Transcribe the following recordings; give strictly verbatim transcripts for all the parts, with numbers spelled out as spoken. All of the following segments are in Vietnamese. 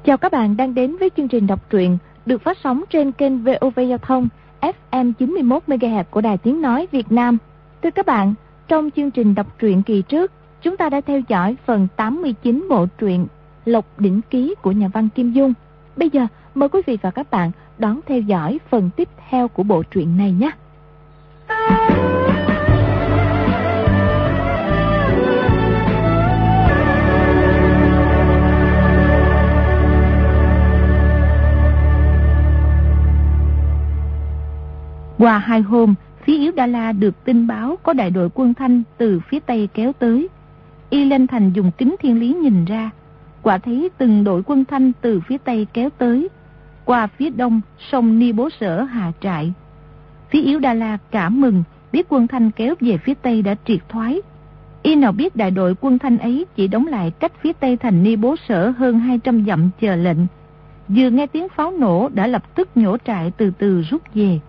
Chào các bạn đang đến với chương trình đọc truyện được phát sóng trên kênh vê o vê Giao thông ép em chín mươi mốt mê ga héc của Đài Tiếng Nói Việt Nam. Thưa các bạn, trong chương trình đọc truyện kỳ trước, chúng ta đã theo dõi phần tám mươi chín bộ truyện Lộc Đỉnh Ký của nhà văn Kim Dung. Bây giờ mời quý vị và các bạn đón theo dõi phần tiếp theo của bộ truyện này nhé. Qua hai hôm, phía Yếu Đa La được tin báo có đại đội quân Thanh từ phía Tây kéo tới. Y lên thành dùng kính thiên lý nhìn ra, quả thấy từng đội quân Thanh từ phía Tây kéo tới. Qua phía đông, sông Ni Bố Sở hạ trại. Phía Yếu Đa La cảm mừng, biết quân Thanh kéo về phía Tây đã triệt thoái. Y nào biết đại đội quân Thanh ấy chỉ đóng lại cách phía Tây thành Ni Bố Sở hơn hai trăm dặm chờ lệnh. Vừa nghe tiếng pháo nổ đã lập tức nhổ trại từ từ rút về.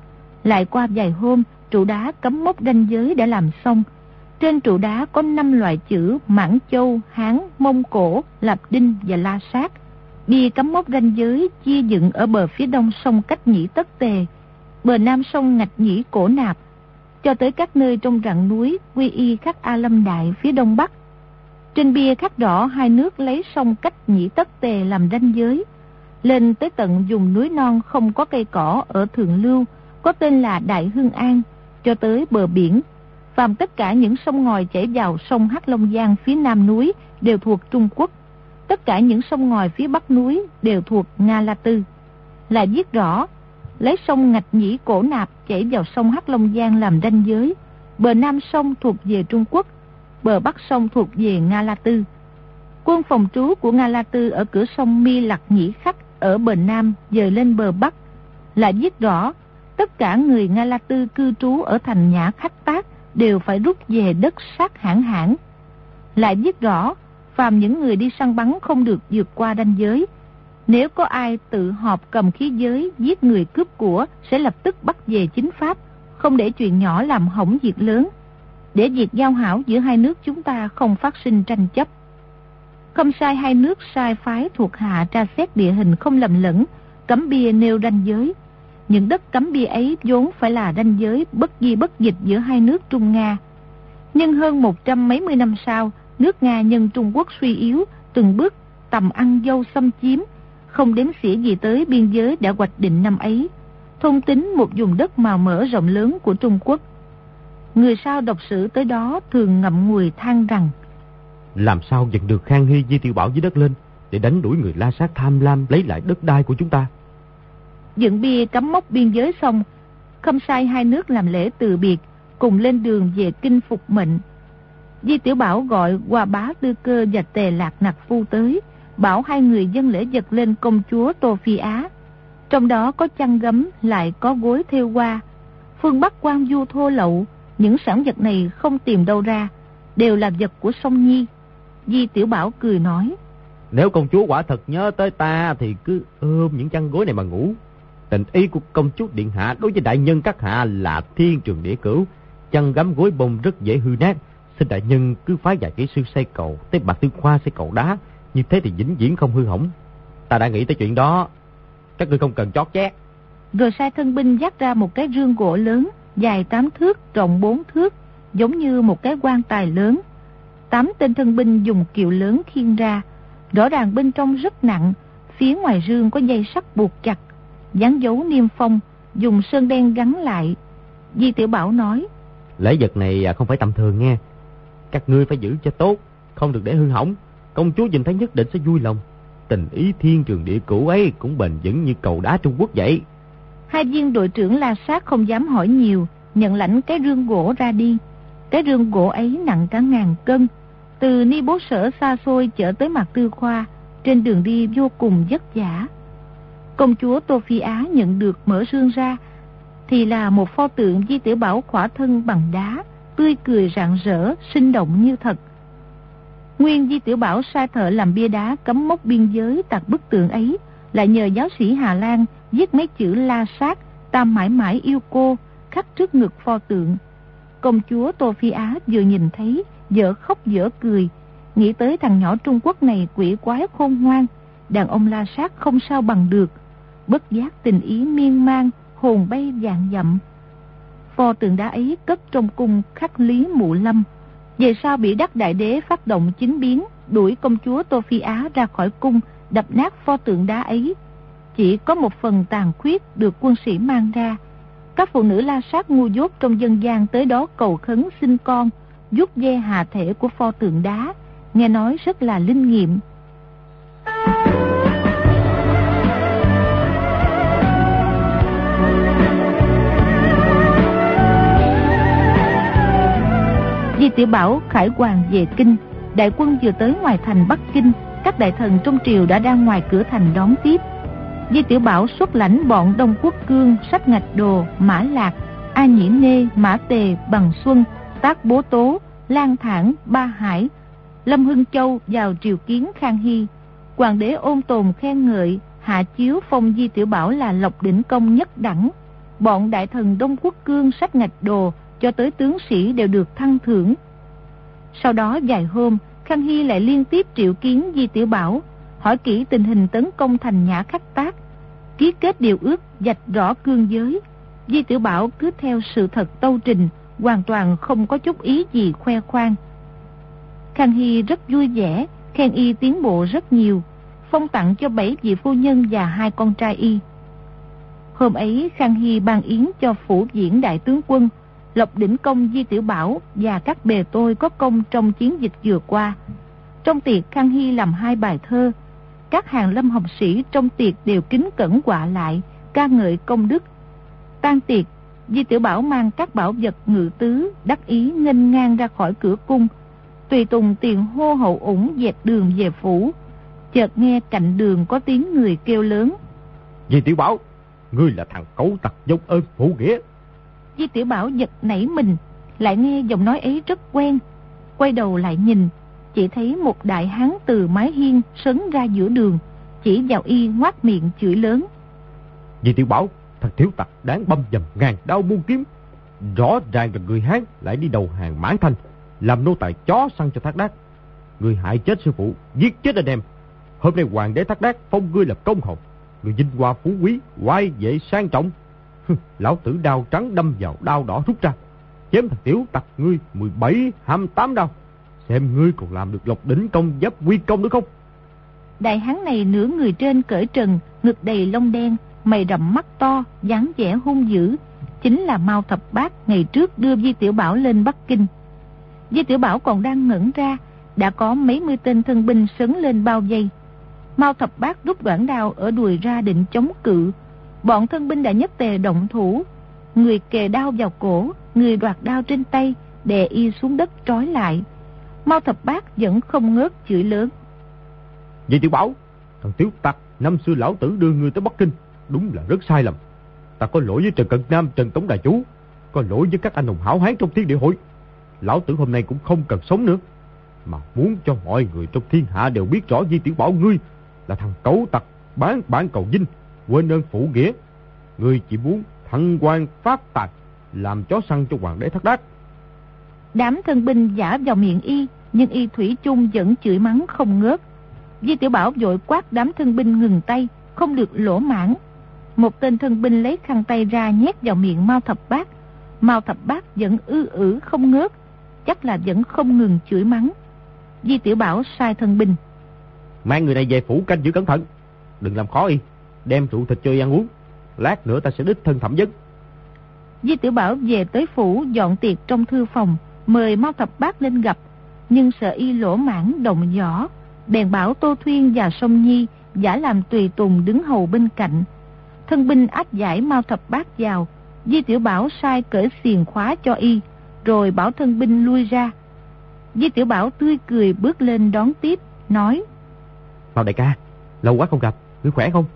Lại qua vài hôm, trụ đá cắm mốc ranh giới đã làm xong. Trên trụ đá có năm loại chữ Mãn Châu, Hán, Mông Cổ, Lạp Đinh và La Sát. Bia cắm mốc ranh giới chia dựng ở bờ phía đông sông Cách Nhĩ Tất Tề, bờ nam sông Ngạch Nhĩ Cổ Nạp, cho tới các nơi trong rặng núi Quy Y khắc A Lâm Đại phía đông bắc. Trên bia khắc rõ hai nước lấy sông Cách Nhĩ Tất Tề làm ranh giới. Lên tới tận vùng núi non không có cây cỏ ở Thượng Lưu, có tên là Đại Hưng An, cho tới bờ biển. Phàm tất cả những sông ngòi chảy vào sông Hắc Long Giang phía nam núi đều thuộc Trung Quốc. Tất cả những sông ngòi phía bắc núi đều thuộc Nga La Tư. Lại viết rõ, lấy sông Ngạch Nhĩ Cổ Nạp chảy vào sông Hắc Long Giang làm ranh giới. Bờ nam sông thuộc về Trung Quốc, bờ bắc sông thuộc về Nga La Tư. Quân phòng trú của Nga La Tư ở cửa sông Mi Lặc Nhĩ Khắc ở bờ nam dời lên bờ bắc. Lại viết rõ, tất cả người Nga La Tư cư trú ở thành Nhã Khách Tác đều phải rút về đất sát hãn hãn. Lại viết rõ, phàm những người đi săn bắn không được vượt qua ranh giới. Nếu có ai tự họp cầm khí giới giết người cướp của sẽ lập tức bắt về chính pháp, không để chuyện nhỏ làm hỏng việc lớn, để việc giao hảo giữa hai nước chúng ta không phát sinh tranh chấp. Không sai hai nước sai phái thuộc hạ tra xét địa hình không lầm lẫn, cấm bia nêu ranh giới. Những đất cấm bia ấy vốn phải là ranh giới bất di bất dịch giữa hai nước Trung Nga. Nhưng hơn một trăm mấy mươi năm sau, nước Nga nhân Trung Quốc suy yếu, từng bước tầm ăn dâu xâm chiếm, không đếm xỉa gì tới biên giới đã hoạch định năm ấy, thôn tính một vùng đất màu mỡ rộng lớn của Trung Quốc. Người sau đọc sử tới đó thường ngậm ngùi than rằng: làm sao giật được Khang Hy Di Tiểu Bảo dưới đất lên để đánh đuổi người La Sát tham lam lấy lại đất đai của chúng ta. Dựng bia cắm mốc biên giới xong, không sai hai nước làm lễ từ biệt, cùng lên đường về kinh phục mệnh. Di Tiểu Bảo gọi Hoa Bá Tư Cơ và Tề Lạc Nặc Phu tới, bảo hai người dâng lễ vật lên công chúa Tô Phi Á. Trong đó có chăn gấm, lại có gối thêu hoa. Phương Bắc Quan Du thô lậu, những sản vật này không tìm đâu ra, đều là vật của Song Nhi. Di Tiểu Bảo cười nói: nếu công chúa quả thật nhớ tới ta thì cứ ôm những chăn gối này mà ngủ. Tình ý của công chúa điện hạ đối với đại nhân các hạ là thiên trường địa cửu, chăn gấm gối bông rất dễ hư nát. Xin đại nhân cứ phái vài kỹ sư xây cầu, tới Bạc Tư Khoa xây cầu đá, như thế thì vĩnh viễn không hư hỏng. Ta đã nghĩ tới chuyện đó, các ngươi không cần chót chét. Rồi sai thân binh dắt ra một cái rương gỗ lớn, dài tám thước, rộng bốn thước, giống như một cái quan tài lớn. Tám tên thân binh dùng kiệu lớn khiêng ra, rõ ràng bên trong rất nặng. Phía ngoài rương có dây sắt buộc chặt, dán dấu niêm phong, dùng sơn đen gắn lại. Di Tiểu Bảo nói: lễ vật này không phải tầm thường nghe, các ngươi phải giữ cho tốt, không được để hư hỏng. Công chúa nhìn thấy nhất định sẽ vui lòng. Tình ý thiên trường địa cửu ấy cũng bền vững như cầu đá Trung Quốc vậy. Hai viên đội trưởng La Sát không dám hỏi nhiều, nhận lãnh cái rương gỗ ra đi. Cái rương gỗ ấy nặng cả ngàn cân, từ Ni Bố Sở xa xôi chở tới Mạc Tư Khoa, trên đường đi vô cùng vất vả. Công chúa Tô Phi Á nhận được mở rương ra thì là một pho tượng Di Tiểu Bảo khỏa thân bằng đá, tươi cười rạng rỡ, sinh động như thật. Nguyên Di Tiểu Bảo sai thợ làm bia đá cắm mốc biên giới tạc bức tượng ấy, lại nhờ giáo sĩ Hà Lan viết mấy chữ La Sát, ta mãi mãi yêu cô, khắc trước ngực pho tượng. Công chúa Tô Phi Á vừa nhìn thấy, dở khóc dở cười, nghĩ tới thằng nhỏ Trung Quốc này quỷ quái khôn ngoan, đàn ông La Sát không sao bằng được. Bất giác tình ý miên man, hồn bay vạn dặm. Pho tượng đá ấy cất trong cung khắc Lý Mụ Lâm. Về sau bị Đắc Đại Đế phát động chính biến, đuổi công chúa Tô Phi Á ra khỏi cung, đập nát pho tượng đá ấy. Chỉ có một phần tàn khuyết được quân sĩ mang ra. Các phụ nữ La Sát ngu dốt trong dân gian tới đó cầu khấn sinh con, vuốt ve hạ thể của pho tượng đá, nghe nói rất là linh nghiệm. Di Tiểu Bảo khải hoàn về kinh, đại quân vừa tới ngoài thành Bắc Kinh, các đại thần trong triều đã đang ngoài cửa thành đón tiếp. Di Tiểu Bảo xuất lãnh bọn Đông Quốc Cương, Sách Ngạch Đồ, Mã Lạc, A Nhĩ Nê, Mã Tề, Bằng Xuân, Tác Bố Tố, Lan Thản, Ba Hải, Lâm Hưng Châu vào triều kiến Khang Hy. Hoàng đế ôn tồn khen ngợi, hạ chiếu phong Di Tiểu Bảo là lộc đỉnh công nhất đẳng. Bọn đại thần Đông Quốc Cương, Sách Ngạch Đồ cho tới tướng sĩ đều được thăng thưởng. Sau đó vài hôm, Khang Hy lại liên tiếp triệu kiến Di Tiểu Bảo, hỏi kỹ tình hình tấn công thành Nhã Khắc Tác, ký kết điều ước vạch rõ cương giới. Di Tiểu Bảo cứ theo sự thật tâu trình, hoàn toàn không có chút ý gì khoe khoang. Khang Hy rất vui vẻ, khen y tiến bộ rất nhiều, phong tặng cho bảy vị phu nhân và hai con trai y. Hôm ấy Khang Hy ban yến cho phủ viễn đại tướng quân, lộc đỉnh công Di Tiểu Bảo và các bề tôi có công trong chiến dịch vừa qua. Trong tiệc Khang Hy làm hai bài thơ. Các hàng lâm học sĩ trong tiệc đều kính cẩn quạ lại, ca ngợi công đức. Tan tiệc, Di Tiểu Bảo mang các bảo vật ngự tứ, đắc ý nghênh ngang ra khỏi cửa cung. Tùy tùng tiền hô hậu ủng dẹp đường về phủ. Chợt nghe cạnh đường có tiếng người kêu lớn: Di Tiểu Bảo, ngươi là thằng cẩu tặc dông ơn phụ nghĩa. Di Tiểu Bảo giật nảy mình, lại nghe giọng nói ấy rất quen. Quay đầu lại nhìn, chỉ thấy một đại hán từ mái hiên sấn ra giữa đường, chỉ vào y ngoác miệng chửi lớn: Di Tiểu Bảo, thằng thiếu tặc đáng băm dầm ngàn đao muôn kiếm. Rõ ràng là người Hán lại đi đầu hàng Mãn Thanh, làm nô tài chó săn cho Thác Đác. Người hại chết sư phụ, giết chết anh em. Hôm nay hoàng đế Thác Đác phong ngươi làm công hầu, người vinh hoa phú quý, oai vệ sang trọng. Lão tử đao trắng đâm vào đao đỏ rút ra, chém thằng tiểu tặc ngươi mười bảy hai mươi tám đao. Xem ngươi còn làm được lộc đỉnh công giáp quy công nữa không? Đại hán này nửa người trên cởi trần, ngực đầy lông đen, mày rậm mắt to, dáng vẻ hung dữ, chính là Mao Thập Bát ngày trước đưa Di Tiểu Bảo lên Bắc Kinh. Di Tiểu Bảo còn đang ngẩn ra, đã có mấy mươi tên thân binh sấn lên bao vây. Mao Thập Bát rút đoạn đao ở đùi ra định chống cự. Bọn thân binh đã nhất tề động thủ, người kề đao vào cổ, người đoạt đao trên tay, đè y xuống đất trói lại. Mao Thập Bát vẫn không ngớt chửi lớn: Di Tiểu Bảo, thằng tiểu tặc, năm xưa lão tử đưa ngươi tới Bắc Kinh, đúng là rất sai lầm. Ta có lỗi với Trần Cận Nam, Trần Tống Đại Chú, có lỗi với các anh hùng hảo hán trong thiên địa hội. Lão tử hôm nay cũng không cần sống nữa, mà muốn cho mọi người trong thiên hạ đều biết rõ Di Tiểu Bảo ngươi là thằng cẩu tặc bán bản cầu vinh, quên ơn phụ nghĩa. Ngươi chỉ muốn thăng quan phát tài, làm chó săn cho hoàng đế Thác Đác. Đám thân binh giả vào miệng y, nhưng y thủy chung vẫn chửi mắng không ngớt. Di Tiểu Bảo vội quát đám thân binh ngừng tay, không được lỗ mãng. Một tên thân binh lấy khăn tay ra nhét vào miệng Mao Thập Bát. Mao Thập Bát vẫn ư ử không ngớt, chắc là vẫn không ngừng chửi mắng. Di Tiểu Bảo sai thân binh: Mang người này về phủ canh giữ cẩn thận, đừng làm khó y, đem rượu thịt cho y ăn uống, lát nữa ta sẽ đích thân thẩm vấn. Di Tiểu Bảo về tới phủ dọn tiệc trong thư phòng, mời Mao Thập Bát lên gặp, nhưng sợ y lỗ mãng động võ, bèn bảo Tô Thuyên và Song Nhi giả làm tùy tùng đứng hầu bên cạnh. Thân binh áp giải Mao Thập Bát vào. Di Tiểu Bảo sai cởi xiềng khóa cho y, rồi bảo thân binh lui ra. Di Tiểu Bảo tươi cười bước lên đón tiếp, nói: Mao đại ca, lâu quá không gặp, ngươi khỏe không?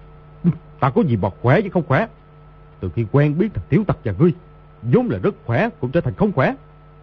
Ta có gì mà khỏe chứ không khỏe. Từ khi quen biết thằng tiểu tặc và ngươi, vốn là rất khỏe cũng trở thành không khỏe.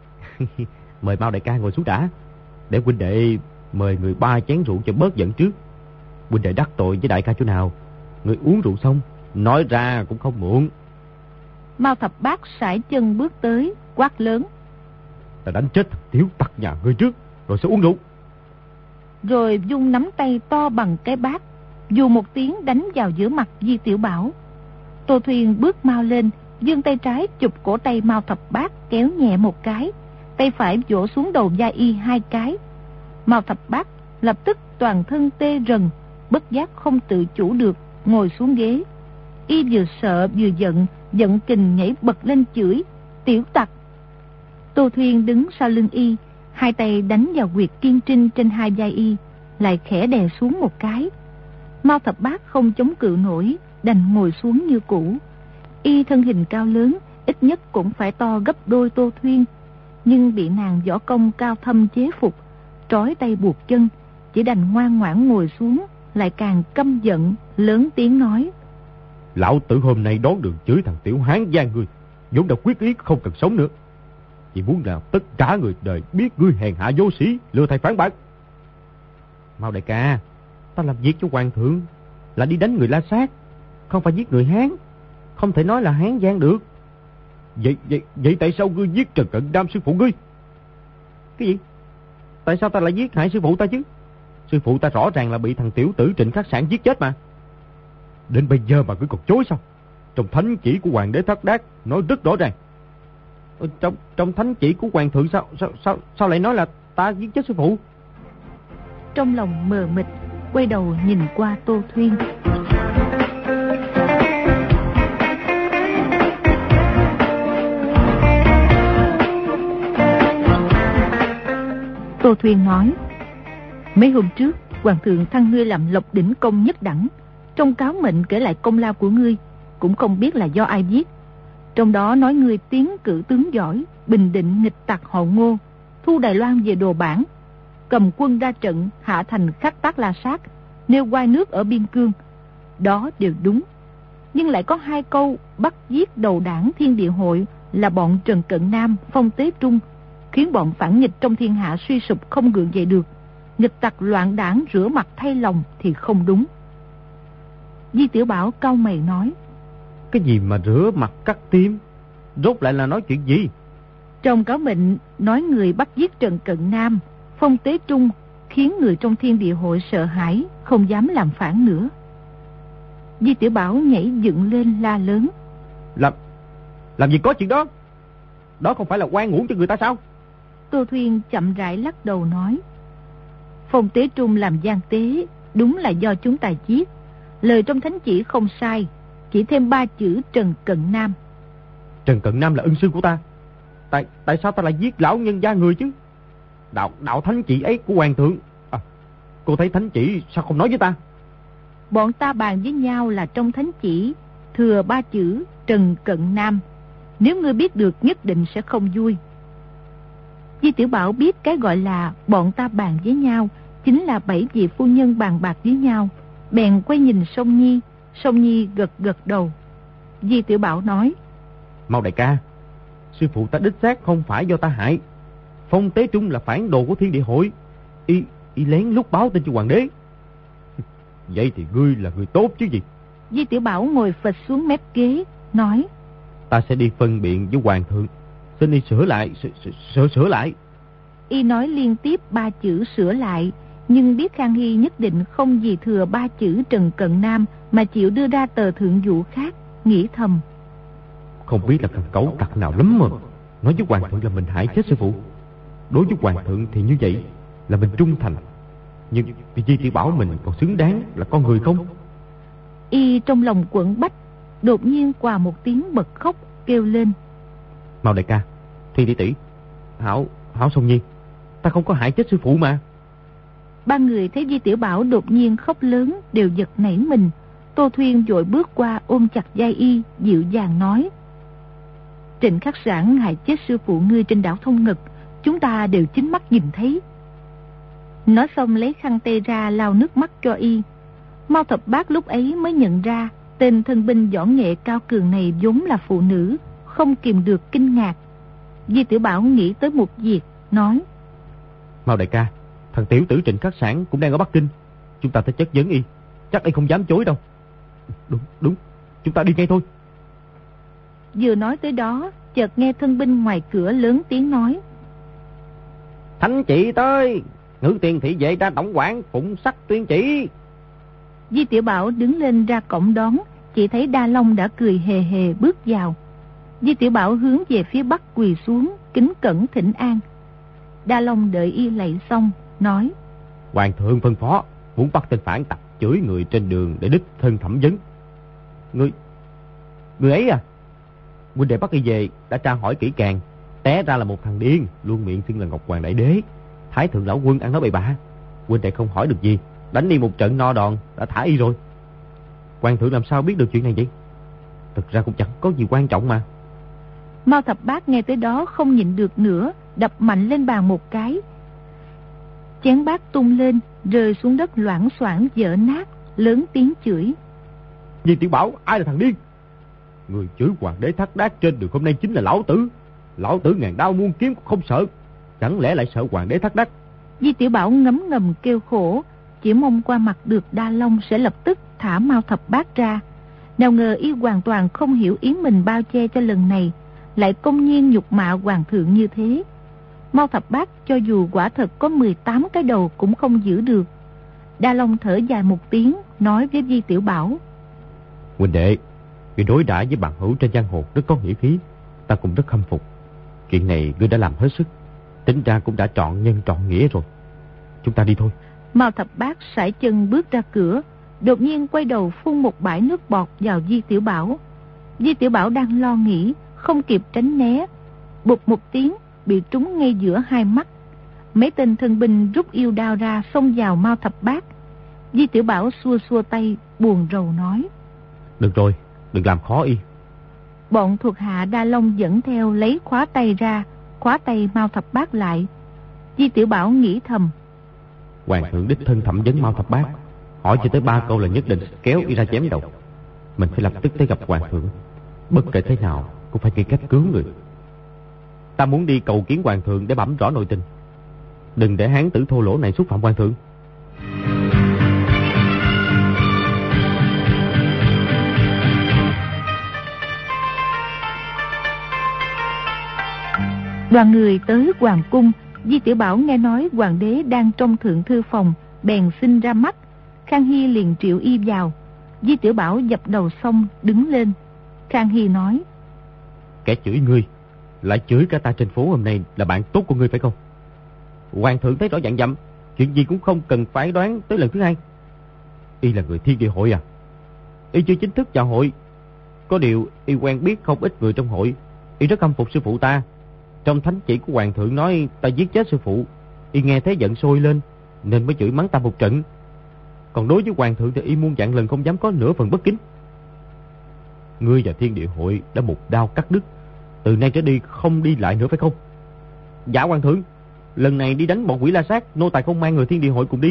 Mời Mao đại ca ngồi xuống đã, để huynh đệ mời người ba chén rượu cho bớt giận trước. Huynh đệ đắc tội với đại ca chỗ nào, người uống rượu xong nói ra cũng không muộn. Mao Thập Bát sải chân bước tới, quát lớn: Ta đánh chết thằng tiểu tặc nhà ngươi trước, rồi sẽ uống rượu. rồi vung nắm tay to bằng cái bát, dù một tiếng đánh vào giữa mặt Di Tiểu Bảo. Tô Thuyên bước mau lên, giương tay trái chụp cổ tay Mao Thập Bát kéo nhẹ một cái, tay phải vỗ xuống đầu Gia Y hai cái. Mao Thập Bát lập tức toàn thân tê rần, bất giác không tự chủ được ngồi xuống ghế. Y vừa sợ vừa giận, giận kình nhảy bật lên chửi: "Tiểu tặc!" Tô Thuyên đứng sau lưng Y, hai tay đánh vào huyệt kiên trinh trên hai vai Y, lại khẽ đè xuống một cái. Mao Thập Bát không chống cự nổi, đành ngồi xuống như cũ. Y thân hình cao lớn, ít nhất cũng phải to gấp đôi Tô Thuyên, nhưng bị nàng võ công cao thâm chế phục, trói tay buộc chân, chỉ đành ngoan ngoãn ngồi xuống, lại càng căm giận, lớn tiếng nói: "Lão tử hôm nay đón đường chửi thằng tiểu hán gian ngươi, vốn đã quyết ý không cần sống nữa. Chỉ muốn làm tất cả người đời biết ngươi hèn hạ vô sĩ, lừa thầy phản bác. Mao đại ca, ta làm việc cho hoàng thượng là đi đánh người La Sát, không phải giết người Hán, không thể nói là Hán gian được." Vậy vậy vậy tại sao ngươi giết Trần Cận Nam sư phụ ngươi? Cái gì? Tại sao ta lại giết hại sư phụ ta chứ? Sư phụ ta rõ ràng là bị thằng tiểu tử Trịnh Khắc Sản giết chết mà. Đến bây giờ mà ngươi còn chối sao? Trong thánh chỉ của hoàng đế Thất Đát nói rất rõ ràng. Trong trong thánh chỉ của hoàng thượng sao sao sao sao lại nói là ta giết chết sư phụ? Trong lòng mờ mịt, quay đầu nhìn qua Tô Thuyên. Tô Thuyên nói: "Mấy hôm trước hoàng thượng thăng ngươi làm lộc đỉnh công nhất đẳng, trong cáo mệnh kể lại công lao của ngươi, cũng không biết là do ai viết. Trong đó nói ngươi tiến cử tướng giỏi, bình định nghịch tặc họ Ngô, thu Đài Loan về đồ bản, cầm quân ra trận hạ thành Khắc Tác La Sát, nêu oai nước ở biên cương. Đó đều đúng. Nhưng lại có hai câu bắt giết đầu đảng Thiên Địa Hội là bọn Trần Cận Nam, Phong Tế Trung, khiến bọn phản nghịch trong thiên hạ suy sụp không gượng dậy được. Nghịch tặc loạn đảng rửa mặt thay lòng thì không đúng." Di Tiểu Bảo cau mày nói: "Cái gì mà rửa mặt cắt tim? Rốt lại là nói chuyện gì?" "Trong cáo mệnh nói người bắt giết Trần Cận Nam, Phong Tế Trung, khiến người trong Thiên Địa Hội sợ hãi, không dám làm phản nữa." Di Tiểu Bảo nhảy dựng lên la lớn: Làm Làm gì có chuyện đó? Đó không phải là oan uổng cho người ta sao?" Tô Thuyên chậm rãi lắc đầu nói: "Phong Tế Trung làm gian tế, đúng là do chúng ta giết. Lời trong thánh chỉ không sai, chỉ thêm ba chữ Trần Cận Nam." "Trần Cận Nam là ân sư của ta, Tại tại sao ta lại giết lão nhân gia người chứ? Đạo đạo thánh chỉ ấy của hoàng thượng à, cô thấy thánh chỉ sao không nói với ta?" "Bọn ta bàn với nhau là trong thánh chỉ thừa ba chữ Trần Cận Nam, nếu ngươi biết được nhất định sẽ không vui." Di Tiểu Bảo biết cái gọi là bọn ta bàn với nhau chính là bảy vị phu nhân bàn bạc với nhau, bèn quay nhìn Song Nhi. Song Nhi gật gật đầu. Di Tiểu Bảo nói: "Mau đại ca, sư phụ ta đích xác không phải do ta hại. Phong Tế Trung là phản đồ của Thiên Địa Hội, y y lén lút báo tin cho hoàng đế. Vậy thì ngươi là người tốt chứ gì?" Di Tiểu Bảo ngồi phịch xuống mép ghế nói: "Ta sẽ đi phân biện với hoàng thượng, xin y sửa lại, sửa, sửa, sửa lại." Y nói liên tiếp ba chữ sửa lại, nhưng biết Khang Hy nhất định không vì thừa ba chữ Trần Cận Nam mà chịu đưa ra tờ thượng dụ khác, nghĩ thầm: Không biết là thằng cẩu tặc nào lắm mà nói với hoàng thượng là mình hại chết sư phụ. Đối với hoàng thượng thì như vậy là mình trung thành, nhưng Di Tiểu Bảo mình còn xứng đáng là con người không? Y trong lòng quẫn bách, đột nhiên qua một tiếng bật khóc, kêu lên: "Mau đại ca, Thùy tỷ tỷ, Hảo, Hảo Song Nhi, ta không có hại chết sư phụ mà." Ba người thấy Di Tiểu Bảo đột nhiên khóc lớn đều giật nảy mình. Tô Thuyên vội bước qua ôm chặt vai Y, dịu dàng nói: "Trịnh Khắc Sản hại chết sư phụ ngươi trên đảo Thông Ngực, chúng ta đều chính mắt nhìn thấy." Nói xong lấy khăn tay ra lau nước mắt cho Y. Mao Thập Bát lúc ấy mới nhận ra tên thân binh võ nghệ cao cường này vốn là phụ nữ, không kìm được kinh ngạc. Di Tiểu Bảo nghĩ tới một việc, nói: "Mao đại ca, thằng tiểu tử Trịnh Khắc Sản cũng đang ở Bắc Kinh, chúng ta phải chất vấn Y, chắc Y không dám chối đâu." Đúng, đúng, chúng ta đi ngay thôi." Vừa nói tới đó, chợt nghe thân binh ngoài cửa lớn tiếng nói: "Thánh chỉ tới, Ngự tiền thị vệ ra tổng quản phụng sắc tuyên chỉ. Di Tiểu Bảo đứng lên ra cổng đón, chỉ thấy Đa Long đã cười hề hề bước vào. Di Tiểu Bảo hướng về phía bắc quỳ xuống, kính cẩn thỉnh an. Đa Long đợi y lạy xong, nói: Hoàng thượng phân phó, muốn bắt tên phản tặc chửi người trên đường để đích thân thẩm vấn. Người, người ấy à? Huynh đệ bắt y về đã tra hỏi kỹ càng, té ra là một thằng điên, luôn miệng xưng là Ngọc Hoàng Đại Đế. Thái thượng lão quân ăn nói bậy bạ, huynh đệ không hỏi được gì, đánh đi một trận no đòn đã thả y rồi. Hoàng thượng làm sao biết được chuyện này vậy? Thực ra cũng chẳng có gì quan trọng mà. Mao Thập Bát nghe tới đó không nhịn được nữa, đập mạnh lên bàn một cái. Chén bát tung lên, rơi xuống đất loảng xoảng vỡ nát, lớn tiếng chửi: Di Tiểu Bảo, ai là thằng điên? Người chửi hoàng đế Thác Đát trên đường hôm nay chính là lão tử. Lão tử ngàn đao muôn kiếm cũng không sợ, chẳng lẽ lại sợ hoàng đế Thác Đát? Di Tiểu Bảo ngấm ngầm kêu khổ, chỉ mong qua mặt được Đa Long sẽ lập tức thả Mao Thập Bát ra. Nào ngờ y hoàn toàn không hiểu ý mình bao che cho lần này, lại công nhiên nhục mạ hoàng thượng như thế. Mao Thập Bát cho dù quả thật có mười tám cái đầu cũng không giữ được. Đa Long thở dài một tiếng, nói với Di Tiểu Bảo: Huynh đệ, người đối đãi với bạn hữu trên giang hồ rất có nghĩa khí, ta cũng rất khâm phục. Chuyện này ngươi đã làm hết sức, tính ra cũng đã trọn nhân trọn nghĩa rồi. Chúng ta đi thôi. Mao Thập Bát sải chân bước ra cửa, đột nhiên quay đầu phun một bãi nước bọt vào Di Tiểu Bảo. Di Tiểu Bảo đang lo nghĩ, không kịp tránh né, bụp một tiếng bị trúng ngay giữa hai mắt. Mấy tên thân binh rút yêu đao ra xông vào Mao Thập Bát. Di Tiểu Bảo xua xua tay, buồn rầu nói: Được rồi, đừng làm khó y. Bọn thuộc hạ Đa Long dẫn theo lấy khóa tay ra, khóa tay Mao Thập Bát lại. Di Tiểu Bảo nghĩ thầm: Hoàng thượng đích thân thẩm vấn Mao Thập Bát, hỏi chỉ tới ba câu là nhất định kéo y ra chém đầu. Mình phải lập tức tới gặp hoàng thượng, bất kể thế nào cũng phải nghĩ cách cứu người. Ta muốn đi cầu kiến hoàng thượng để bẩm rõ nội tình, đừng để hán tử thô lỗ này xúc phạm hoàng thượng. Đoàn người tới hoàng cung. Di Tiểu Bảo nghe nói hoàng đế đang trong thượng thư phòng, bèn xin ra mắt. Khang Hy liền triệu y vào. Di Tiểu Bảo dập đầu xong đứng lên. Khang Hy nói: Kẻ chửi ngươi lại chửi cả ta trên phố hôm nay là bạn tốt của ngươi phải không? Hoàng thượng thấy rõ dặn dặm, chuyện gì cũng không cần phải đoán tới lần thứ hai. Y là người Thiên Địa hội à? Y chưa chính thức vào hội, có điều y quen biết không ít người trong hội. Y rất khâm phục sư phụ ta. Trong thánh chỉ của hoàng thượng nói ta giết chết sư phụ, y nghe thế giận sôi lên nên mới chửi mắng ta một trận. Còn đối với hoàng thượng thì y muôn vạn lần không dám có nửa phần bất kính. Ngươi và Thiên Địa hội đã một đao cắt đứt, từ nay trở đi không đi lại nữa phải không? Dạ hoàng thượng, lần này đi đánh bọn quỷ la sát, nô tài không mang người Thiên Địa hội cùng đi.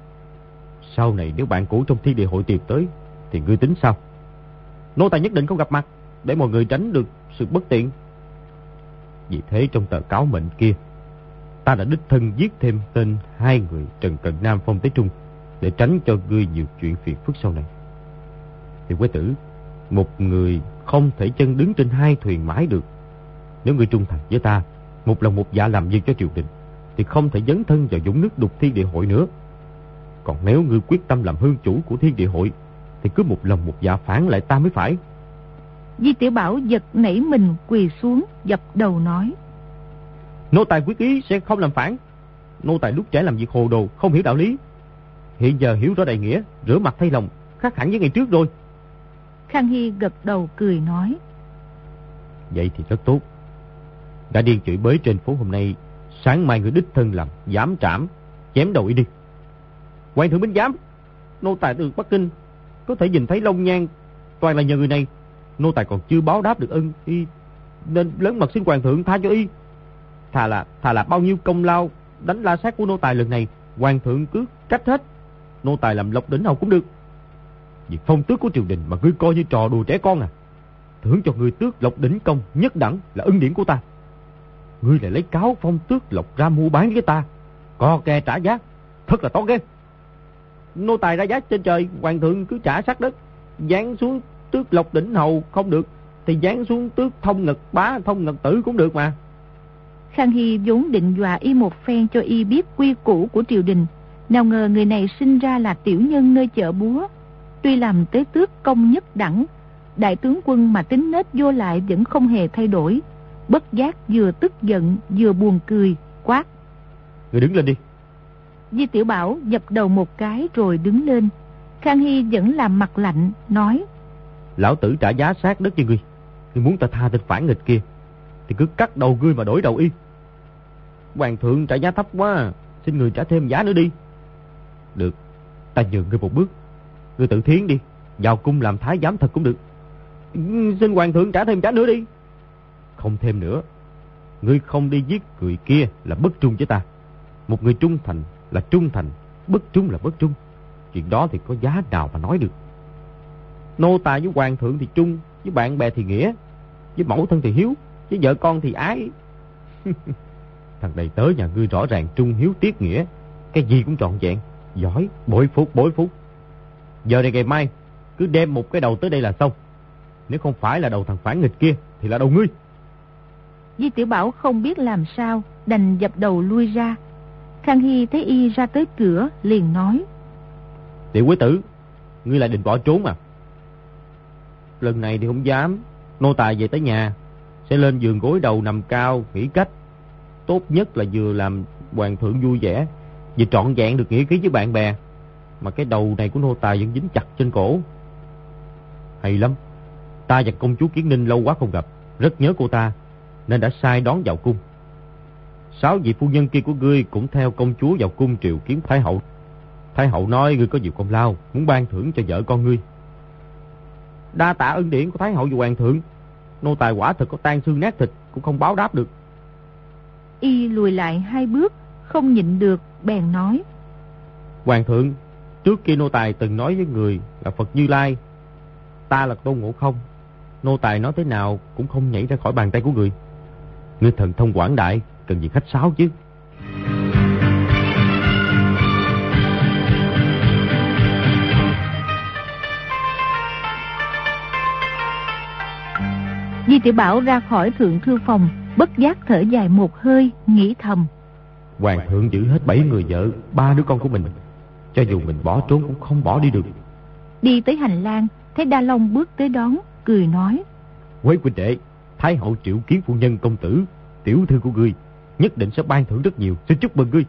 Sau này nếu bạn cũ trong Thiên Địa hội tìm tới thì ngươi tính sao? Nô tài nhất định không gặp mặt, để mọi người tránh được sự bất tiện. Vì thế trong tờ cáo mệnh kia, ta đã đích thân viết thêm tên hai người Trần Cận Nam, Phong Tế Trung, để tránh cho ngươi nhiều chuyện phiền phức sau này. Thì quế tử, một người không thể chân đứng trên hai thuyền mãi được. Nếu ngươi trung thành với ta, một lòng một dạ làm việc cho triều đình, thì không thể dấn thân vào vũng nước đục Thiên Địa hội nữa. Còn nếu ngươi quyết tâm làm hương chủ của Thiên Địa hội, thì cứ một lòng một dạ phản lại ta mới phải. Di Tiểu Bảo giật nảy mình quỳ xuống dập đầu nói: Nô tài quyết ý sẽ không làm phản. Nô tài lúc trẻ làm việc hồ đồ, không hiểu đạo lý. Hiện giờ hiểu rõ đại nghĩa, rửa mặt thay lòng, khác hẳn với ngày trước rồi. Khang Hy gật đầu cười nói: Vậy thì rất tốt. Đã điên chửi bới trên phố hôm nay, sáng mai người đích thân làm giám trảm, chém đầu y đi. Hoàng thượng binh giám, nô tài từ Bắc Kinh có thể nhìn thấy Long Nhan toàn là nhờ người này. Nô tài còn chưa báo đáp được ân y, nên lớn mật xin hoàng thượng tha cho y. Thà là thà là bao nhiêu công lao đánh la sát của nô tài lần này, hoàng thượng cứ trách hết, nô tài làm lộc đỉnh hầu cũng được. Việc phong tước của triều đình mà ngươi coi như trò đùa trẻ con à? Thưởng cho ngươi tước lộc đỉnh công nhất đẳng là ân điển của ta, ngươi lại lấy cáo phong tước lộc ra mua bán với ta, co kè trả giá, thật là to ghê. Nô tài ra giá trên trời, hoàng thượng cứ trả sát đất. Giáng xuống tước lộc đỉnh hầu không được thì giáng xuống tước thông ngực bá, thông ngực tử cũng được mà. Khang Hy vốn định dọa y một phen cho y biết quy củ của triều đình, nào ngờ người này sinh ra là tiểu nhân nơi chợ búa. Tuy làm tế tước công nhất đẳng, đại tướng quân mà tính nết vô lại vẫn không hề thay đổi. Bất giác vừa tức giận vừa buồn cười, quát: Người đứng lên đi. Di Tiểu Bảo dập đầu một cái rồi đứng lên. Khang Hy vẫn làm mặt lạnh, nói: Lão tử trả giá sát đất cho ngươi. Ngươi muốn ta tha tên phản nghịch kia thì cứ cắt đầu ngươi mà đổi đầu y. Hoàng thượng trả giá thấp quá, xin người trả thêm giá nữa đi. Được, ta nhường ngươi một bước. Ngươi tự thiến đi, vào cung làm thái giám thật cũng được. Xin hoàng thượng trả thêm giá nữa đi. Không thêm nữa. Ngươi không đi giết người kia là bất trung với ta. Một người trung thành là trung thành, bất trung là bất trung. Chuyện đó thì có giá nào mà nói được. Nô tài với hoàng thượng thì trung, với bạn bè thì nghĩa, với mẫu thân thì hiếu, với vợ con thì ái. Thằng đầy tớ nhà ngươi rõ ràng trung hiếu tiết nghĩa, cái gì cũng trọn vẹn, giỏi, bội phục bội phục. Giờ này ngày mai cứ đem một cái đầu tới đây là xong. Nếu không phải là đầu thằng phản nghịch kia thì là đầu ngươi. Di Tiểu Bảo không biết làm sao, đành dập đầu lui ra. Khang Hy thấy y ra tới cửa liền nói: Tiểu quý tử, ngươi lại định bỏ trốn à? Lần này thì không dám. Nô tài về tới nhà sẽ lên giường gối đầu nằm cao, nghĩ cách. Tốt nhất là vừa làm hoàng thượng vui vẻ, vừa trọn vẹn được nghĩa khí với bạn bè. Mà cái đầu này của nô tài vẫn dính chặt trên cổ. Hay lắm. Ta và công chúa Kiến Ninh lâu quá không gặp, rất nhớ cô ta, nên đã sai đón vào cung. Sáu vị phu nhân kia của ngươi cũng theo công chúa vào cung triều kiến thái hậu. Thái hậu nói ngươi có nhiều công lao, muốn ban thưởng cho vợ con ngươi. Đa tạ ân điển của thái hậu và hoàng thượng. Nô tài quả thực có tan xương nát thịt cũng không báo đáp được. Y lùi lại hai bước, không nhịn được bèn nói: Hoàng thượng, trước kia nô tài từng nói với người là Phật Như Lai, ta là Tôn Ngộ Không. Nô tài nói thế nào cũng không nhảy ra khỏi bàn tay của người. Ngươi thần thông quảng đại, cần gì khách sáo chứ. Di Tiểu Bảo ra khỏi thượng thư phòng, bất giác thở dài một hơi, nghĩ thầm: Hoàng thượng giữ hết bảy người vợ, ba đứa con của mình, cho dù mình bỏ trốn cũng không bỏ đi được. Đi tới hành lang, thấy Đa Long bước tới đón, cười nói: Quế huynh đệ, thái hậu triệu kiến phu nhân công tử, tiểu thư của ngươi, nhất định sẽ ban thưởng rất nhiều, xin chúc mừng ngươi.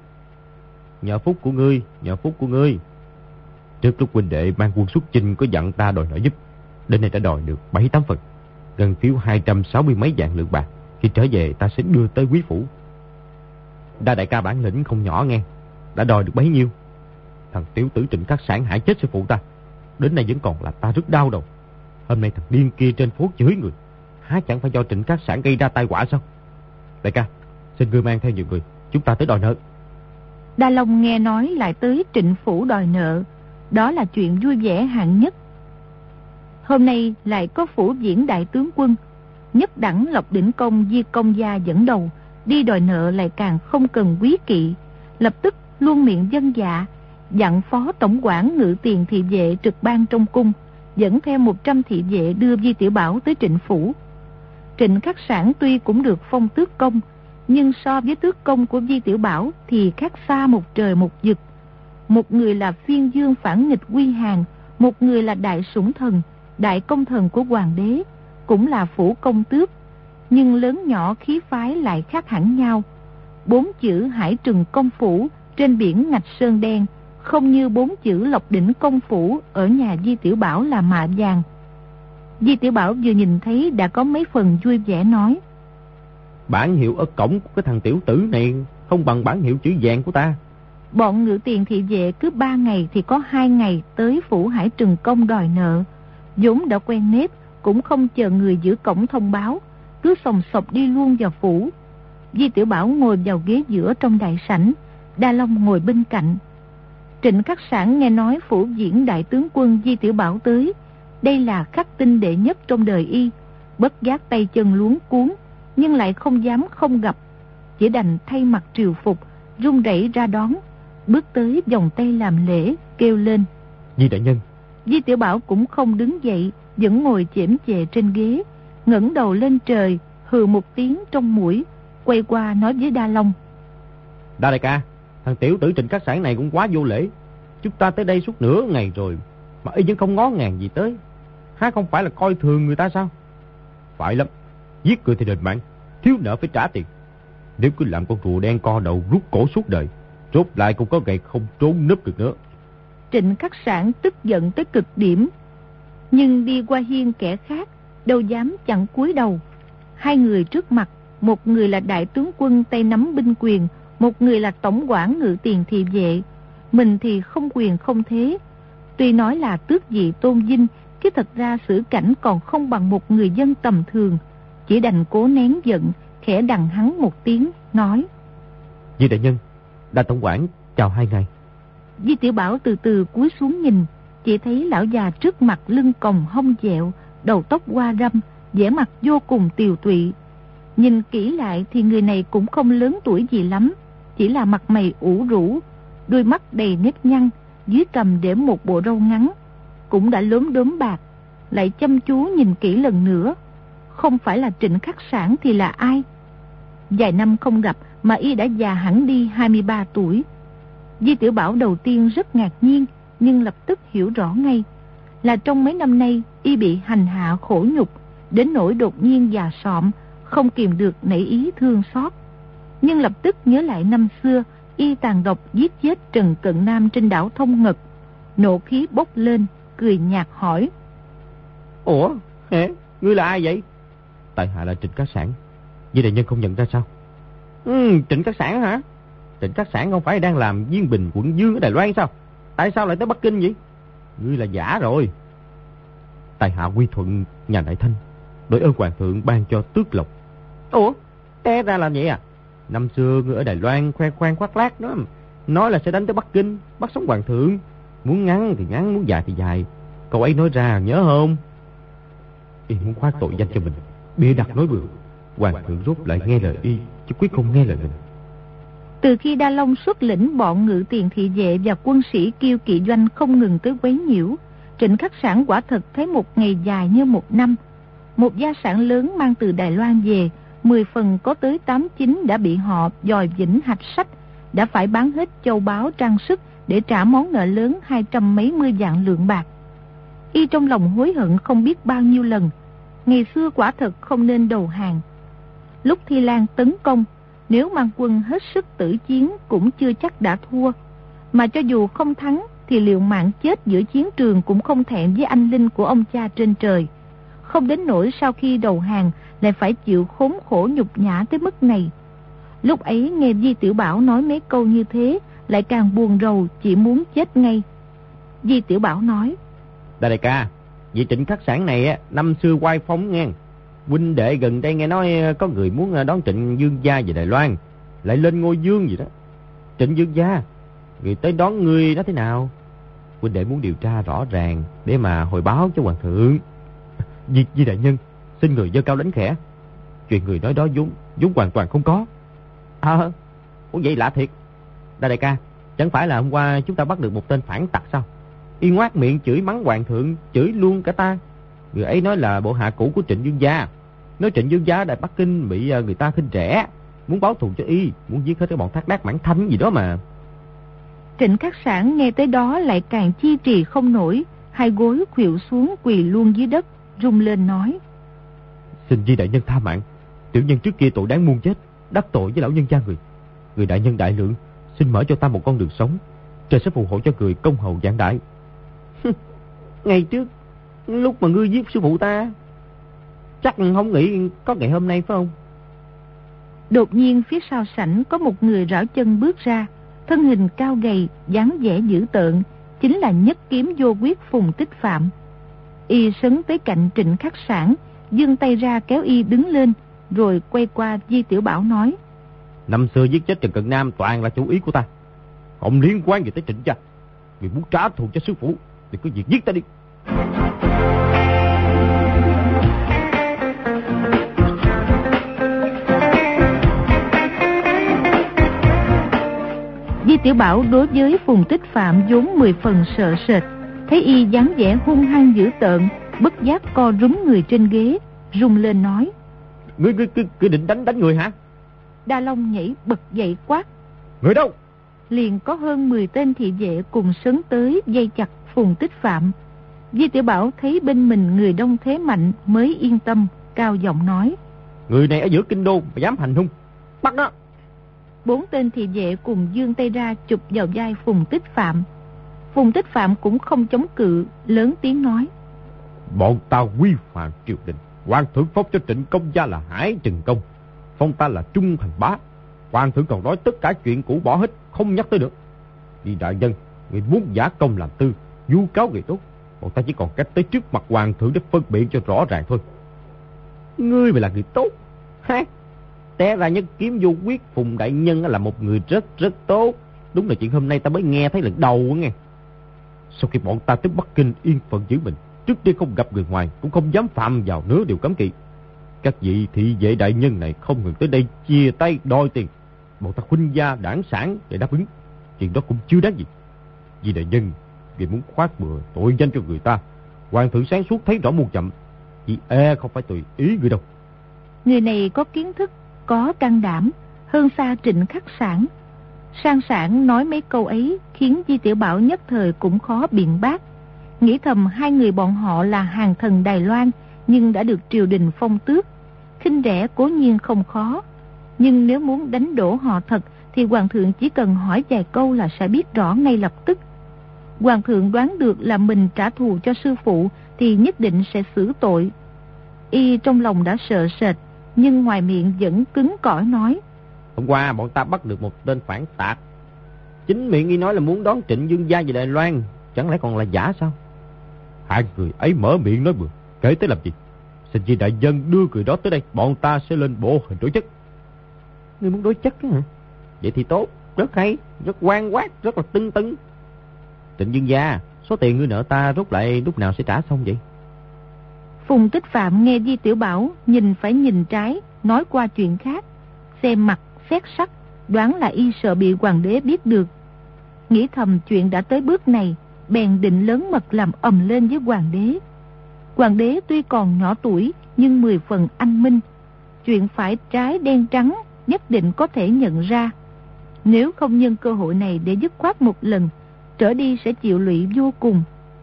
Nhờ phúc của ngươi, nhờ phúc của ngươi. Trước lúc huynh đệ mang quân xuất chinh có dặn ta đòi nợ giúp, đến nay đã đòi được bảy tám phần, gần phiếu hai trăm sáu mươi mấy vạn lượng bạc. Khi trở về ta sẽ đưa tới quý phủ. Đa đại ca bản lĩnh không nhỏ nghe, đã đòi được bấy nhiêu. Thằng tiểu tử Trịnh Khắc Sản hại chết sư phụ ta, đến nay vẫn còn làm ta rất đau đầu. Hôm nay thằng điên kia trên phố chửi người, há chẳng phải do Trịnh Khắc Sản gây ra tai họa sao? Đại ca, xin ngươi mang theo nhiều người, chúng ta tới đòi nợ. Đa Long nghe nói lại tới Trịnh phủ đòi nợ, đó là chuyện vui vẻ hạng nhất. Hôm nay lại có phủ diễn đại tướng quân, nhất đẳng Lộc Đỉnh Công Di Công Gia dẫn đầu, đi đòi nợ lại càng không cần quý kỵ, lập tức luôn miệng dân dạ, dặn phó tổng quản ngự tiền thị vệ trực ban trong cung, dẫn theo một trăm thị vệ đưa Di Tiểu Bảo tới Trịnh phủ. Trịnh Khắc Sản tuy cũng được phong tước công, nhưng so với tước công của Di Tiểu Bảo thì khác xa một trời một vực. Một người là phiên dương phản nghịch quy hàng, một người là đại sủng thần, đại công thần của hoàng đế, cũng là phủ công tước, nhưng lớn nhỏ khí phái lại khác hẳn nhau. Bốn chữ Hải Trừng Công Phủ trên biển Ngạch Sơn Đen không như bốn chữ Lộc Đỉnh Công Phủ ở nhà Di Tiểu Bảo là mạ vàng. Di Tiểu Bảo vừa nhìn thấy đã có mấy phần vui vẻ nói: Bản hiệu ở cổng của cái thằng tiểu tử này không bằng bản hiệu chữ vàng của ta. Bọn ngự tiền thị vệ cứ ba ngày thì có hai ngày tới phủ Hải Trừng Công đòi nợ, vốn đã quen nếp, cũng không chờ người giữ cổng thông báo, cứ sòng sọc đi luôn vào phủ. Di Tiểu Bảo ngồi vào ghế giữa trong đại sảnh, Đa Long ngồi bên cạnh. Trịnh Khắc Sản nghe nói phủ diễn đại tướng quân Di Tiểu Bảo tới, đây là khắc tinh đệ nhất trong đời y, bất giác tay chân luống cuống, nhưng lại không dám không gặp, chỉ đành thay mặt triều phục, run rẩy ra đón, bước tới vòng tay làm lễ, kêu lên: Di đại nhân. Di Tiểu Bảo cũng không đứng dậy, vẫn ngồi chễm chệ trên ghế, ngẩng đầu lên trời, hừ một tiếng trong mũi, quay qua nói với Đa Long. Đa đại ca, thằng tiểu tử Trịnh Khắc Sản này cũng quá vô lễ. Chúng ta tới đây suốt nửa ngày rồi mà y vẫn không ngó ngàng gì tới. Há không phải là coi thường người ta sao? Phải lắm, giết người thì đền mạng, thiếu nợ phải trả tiền. Nếu cứ làm con rùa đen co đầu rút cổ suốt đời, rốt lại cũng có ngày không trốn núp được nữa. Trịnh Khắc Sản tức giận tới cực điểm, nhưng đi qua hiên kẻ khác đâu dám chẳng cúi đầu. Hai người trước mặt, một người là đại tướng quân tay nắm binh quyền, một người là tổng quản ngự tiền thị vệ. Mình thì không quyền không thế. Tuy nói là tước vị tôn vinh, chứ thật ra xử cảnh còn không bằng một người dân tầm thường. Chỉ đành cố nén giận, khẽ đằng hắn một tiếng, nói: Di đại nhân, Đa tổng quản chào hai ngày. Di Tiểu Bảo từ từ cúi xuống nhìn, chỉ thấy lão già trước mặt lưng còng hông dẹo, đầu tóc hoa râm, vẻ mặt vô cùng tiều tụy. Nhìn kỹ lại thì người này cũng không lớn tuổi gì lắm, chỉ là mặt mày ủ rũ, đôi mắt đầy nếp nhăn, dưới cằm để một bộ râu ngắn, cũng đã lốm đốm bạc. Lại chăm chú nhìn kỹ lần nữa, không phải là Trịnh Khắc Sản thì là ai? Vài năm không gặp mà y đã già hẳn đi hai mươi ba tuổi. Di Tiểu Bảo đầu tiên rất ngạc nhiên, nhưng lập tức hiểu rõ ngay là trong mấy năm nay y bị hành hạ khổ nhục, đến nỗi đột nhiên già sọm, không kìm được nảy ý thương xót. Nhưng lập tức nhớ lại năm xưa y tàn độc giết chết Trần Cận Nam trên đảo Thông Ngật, nộ khí bốc lên, cười nhạt hỏi: Ủa, hả? Ngươi là ai vậy? Tại hạ là Trịnh Khắc Sản. Di đại nhân không nhận ra sao? Ừ, Trịnh Khắc Sản hả? Trịnh Khắc Sản không phải đang làm viên bình quận Dương ở Đài Loan sao? Tại sao lại tới Bắc Kinh vậy? Ngươi là giả rồi. Tại hạ quy thuận nhà Đại Thanh, đội ơn hoàng thượng ban cho tước lộc. Ủa, té ra là vậy à? Năm xưa ngươi ở Đài Loan khoe khoang khoác lác đó, nói là sẽ đánh tới Bắc Kinh, bắt sống hoàng thượng. Muốn ngắn thì ngắn, muốn dài thì dài. Cậu ấy nói ra nhớ không? Y muốn khoác tội danh cho mình, bịa đặt nói bừa. Hoàng thượng rốt lại nghe lời y, chứ quyết không nghe lời mình. Từ khi Đa Long xuất lĩnh bọn ngự tiền thị vệ và quân sĩ Kiêu Kỵ Doanh không ngừng tới quấy nhiễu, Trịnh Khắc Sản quả thật thấy một ngày dài như một năm. Một gia sản lớn mang từ Đài Loan về, mười phần có tới tám chín đã bị họ dòi vĩnh hạch sách, đã phải bán hết châu báu trang sức để trả món nợ lớn hai trăm mấy mươi vạn lượng bạc. Y trong lòng hối hận không biết bao nhiêu lần, ngày xưa quả thật không nên đầu hàng. Lúc Thi Lan tấn công, nếu mang quân hết sức tử chiến cũng chưa chắc đã thua, mà cho dù không thắng thì liệu mạng chết giữa chiến trường cũng không thẹn với anh linh của ông cha trên trời. Không đến nỗi sau khi đầu hàng lại phải chịu khốn khổ nhục nhã tới mức này. Lúc ấy nghe Di Tiểu Bảo nói mấy câu như thế, lại càng buồn rầu, chỉ muốn chết ngay. Di Tiểu Bảo nói: Đại đại ca, vị Trịnh Khắc Sản này á, năm xưa oai phóng nghe. Huynh đệ gần đây nghe nói có người muốn đón Trịnh Dương gia về Đài Loan, lại lên ngôi dương gì đó. Trịnh Dương gia, người tới đón người đó thế nào? Huynh đệ muốn điều tra rõ ràng để mà hồi báo cho hoàng thượng. Di, Di đại nhân, xin người dơ cao đánh khẽ. Chuyện người nói đó vốn vốn hoàn toàn không có. À, ủa vậy lạ thiệt. Đại đại ca, chẳng phải là hôm qua chúng ta bắt được một tên phản tặc sao? Y ngoác miệng chửi mắng hoàng thượng, chửi luôn cả ta. Người ấy nói là bộ hạ cũ của Trịnh Dương gia, nói Trịnh Dương gia ở Đại Bắc Kinh bị người ta khinh rẻ, muốn báo thù cho y, muốn giết hết cái bọn Thác Đác Mãn Thanh gì đó mà. Trịnh Khắc Sản nghe tới đó lại càng chi trì không nổi, hai gối khuỵu xuống quỳ luôn dưới đất, rung lên nói: Xin Di đại nhân tha mạng, tiểu nhân trước kia tội đáng muôn chết, đắc tội với lão nhân gia người. Người đại nhân đại lượng, xin mở cho ta một con đường sống, trời sẽ phù hộ cho người công hầu vạn đại. Ngày trước lúc mà ngươi giết sư phụ ta, chắc không nghĩ có ngày hôm nay phải không? Đột nhiên phía sau sảnh có một người rảo chân bước ra, thân hình cao gầy, dáng vẻ dữ tợn, chính là nhất kiếm vô quyết Phùng Tích Phạm. Y sấn tới cạnh Trịnh Khắc Sản, giương tay ra kéo y đứng lên, rồi quay qua Di Tiểu Bảo nói: Năm xưa giết chết Trần Cận Nam toàn là chủ ý của ta, không liên quan gì tới Trịnh gia. Người muốn trả thù cho sư phụ thì cứ việc giết ta đi. Di Tiểu Bảo đối với Phùng Tích Phạm vốn mười phần sợ sệt, thấy y dáng vẻ hung hăng dữ tợn, bất giác co rúm người trên ghế, rung lên nói: Ngươi ngươi ngươi, ngươi định đánh đánh người hả? Đa Long nhảy bật dậy quát: Người đâu? Liền có hơn mười tên thị vệ cùng sấn tới dây chặt Phùng Tích Phạm. Di Tiểu Bảo thấy bên mình người đông thế mạnh mới yên tâm, cao giọng nói: Người này ở giữa kinh đô mà dám hành hung, bắt nó. Bốn tên thị vệ cùng giương tay ra chụp vào vai Phùng Tích Phạm. Phùng Tích Phạm cũng không chống cự, lớn tiếng nói: Bọn ta quy phạm triều đình, hoàng thượng phong cho Trịnh công gia là Hải Trừng Công, phong ta là Trung Thành Bá. Hoàng thượng còn nói tất cả chuyện cũ bỏ hết, không nhắc tới được. Vì đại nhân, người muốn giả công làm tư, vu cáo người tốt, bọn ta chỉ còn cách tới trước mặt hoàng thượng để phân biện cho rõ ràng thôi. Ngươi mà là người tốt ha? Té ra nhất kiếm vô quyết Phùng đại nhân là một người rất rất tốt. Đúng là chuyện hôm nay ta mới nghe thấy lần đầu nghe. Sau khi bọn ta tới Bắc Kinh yên phận giữ mình, trước đây không gặp người ngoài, cũng không dám phạm vào nửa điều cấm kỵ. Các vị thị vệ đại nhân này không ngừng tới đây chia tay đòi tiền, bọn ta khuynh gia đảng sản để đáp ứng. Chuyện đó cũng chưa đáng gì. Vì đại nhân, vì muốn khoát bừa tội danh cho người ta, hoàng thượng sáng suốt thấy rõ muôn chậm, chỉ e không phải tùy ý người đâu. Người này có kiến thức, có can đảm, hơn xa Trịnh Khắc Sản. Sang Sản nói mấy câu ấy khiến Di Tiểu Bảo nhất thời cũng khó biện bác. Nghĩ thầm hai người bọn họ là hàng thần Đài Loan, nhưng đã được triều đình phong tước. Khinh rẻ cố nhiên không khó, nhưng nếu muốn đánh đổ họ thật thì hoàng thượng chỉ cần hỏi vài câu là sẽ biết rõ ngay lập tức. Hoàng thượng đoán được là mình trả thù cho sư phụ thì nhất định sẽ xử tội. Y trong lòng đã sợ sệt, nhưng ngoài miệng vẫn cứng cỏi nói: Hôm qua bọn ta bắt được một tên phản tạc. Chính miệng y nói là muốn đón Trịnh Dương gia về Đài Loan, chẳng lẽ còn là giả sao? Hai người ấy mở miệng nói bừa, kể tới làm gì? Xin vì đại dân đưa người đó tới đây, bọn ta sẽ lên bộ hình đối chất. Ngươi muốn đối chất hả? Vậy thì tốt, rất hay, rất quan quát, rất là tưng tưng. Trịnh Dương gia, số tiền ngươi nợ ta rút lại lúc nào sẽ trả xong vậy? Phùng Tích Phạm nghe Di Tiểu Bảo nhìn phải nhìn trái, nói qua chuyện khác, xem mặt xét sắc, đoán là y sợ bị hoàng đế biết được. Nghĩ thầm chuyện đã tới bước này, bèn định lớn mật làm ầm lên với hoàng đế. Hoàng đế tuy còn nhỏ tuổi nhưng mười phần anh minh, chuyện phải trái đen trắng nhất định có thể nhận ra. Nếu không nhân cơ hội này để dứt khoát một lần, trở đi sẽ chịu lụy vô cùng.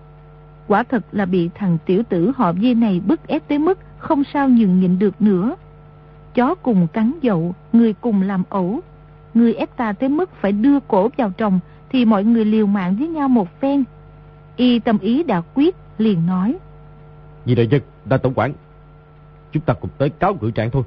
Quả thật là bị thằng tiểu tử họ Di này bức ép tới mức không sao nhường nhịn được nữa. Chó cùng cắn dậu, người cùng làm ẩu. Người ép ta tới mức phải đưa cổ vào tròng thì mọi người liều mạng với nhau một phen. Y tâm ý đã quyết, liền nói: Vì đại dân, đa tổng quản, chúng ta cùng tới cáo cự trạng thôi.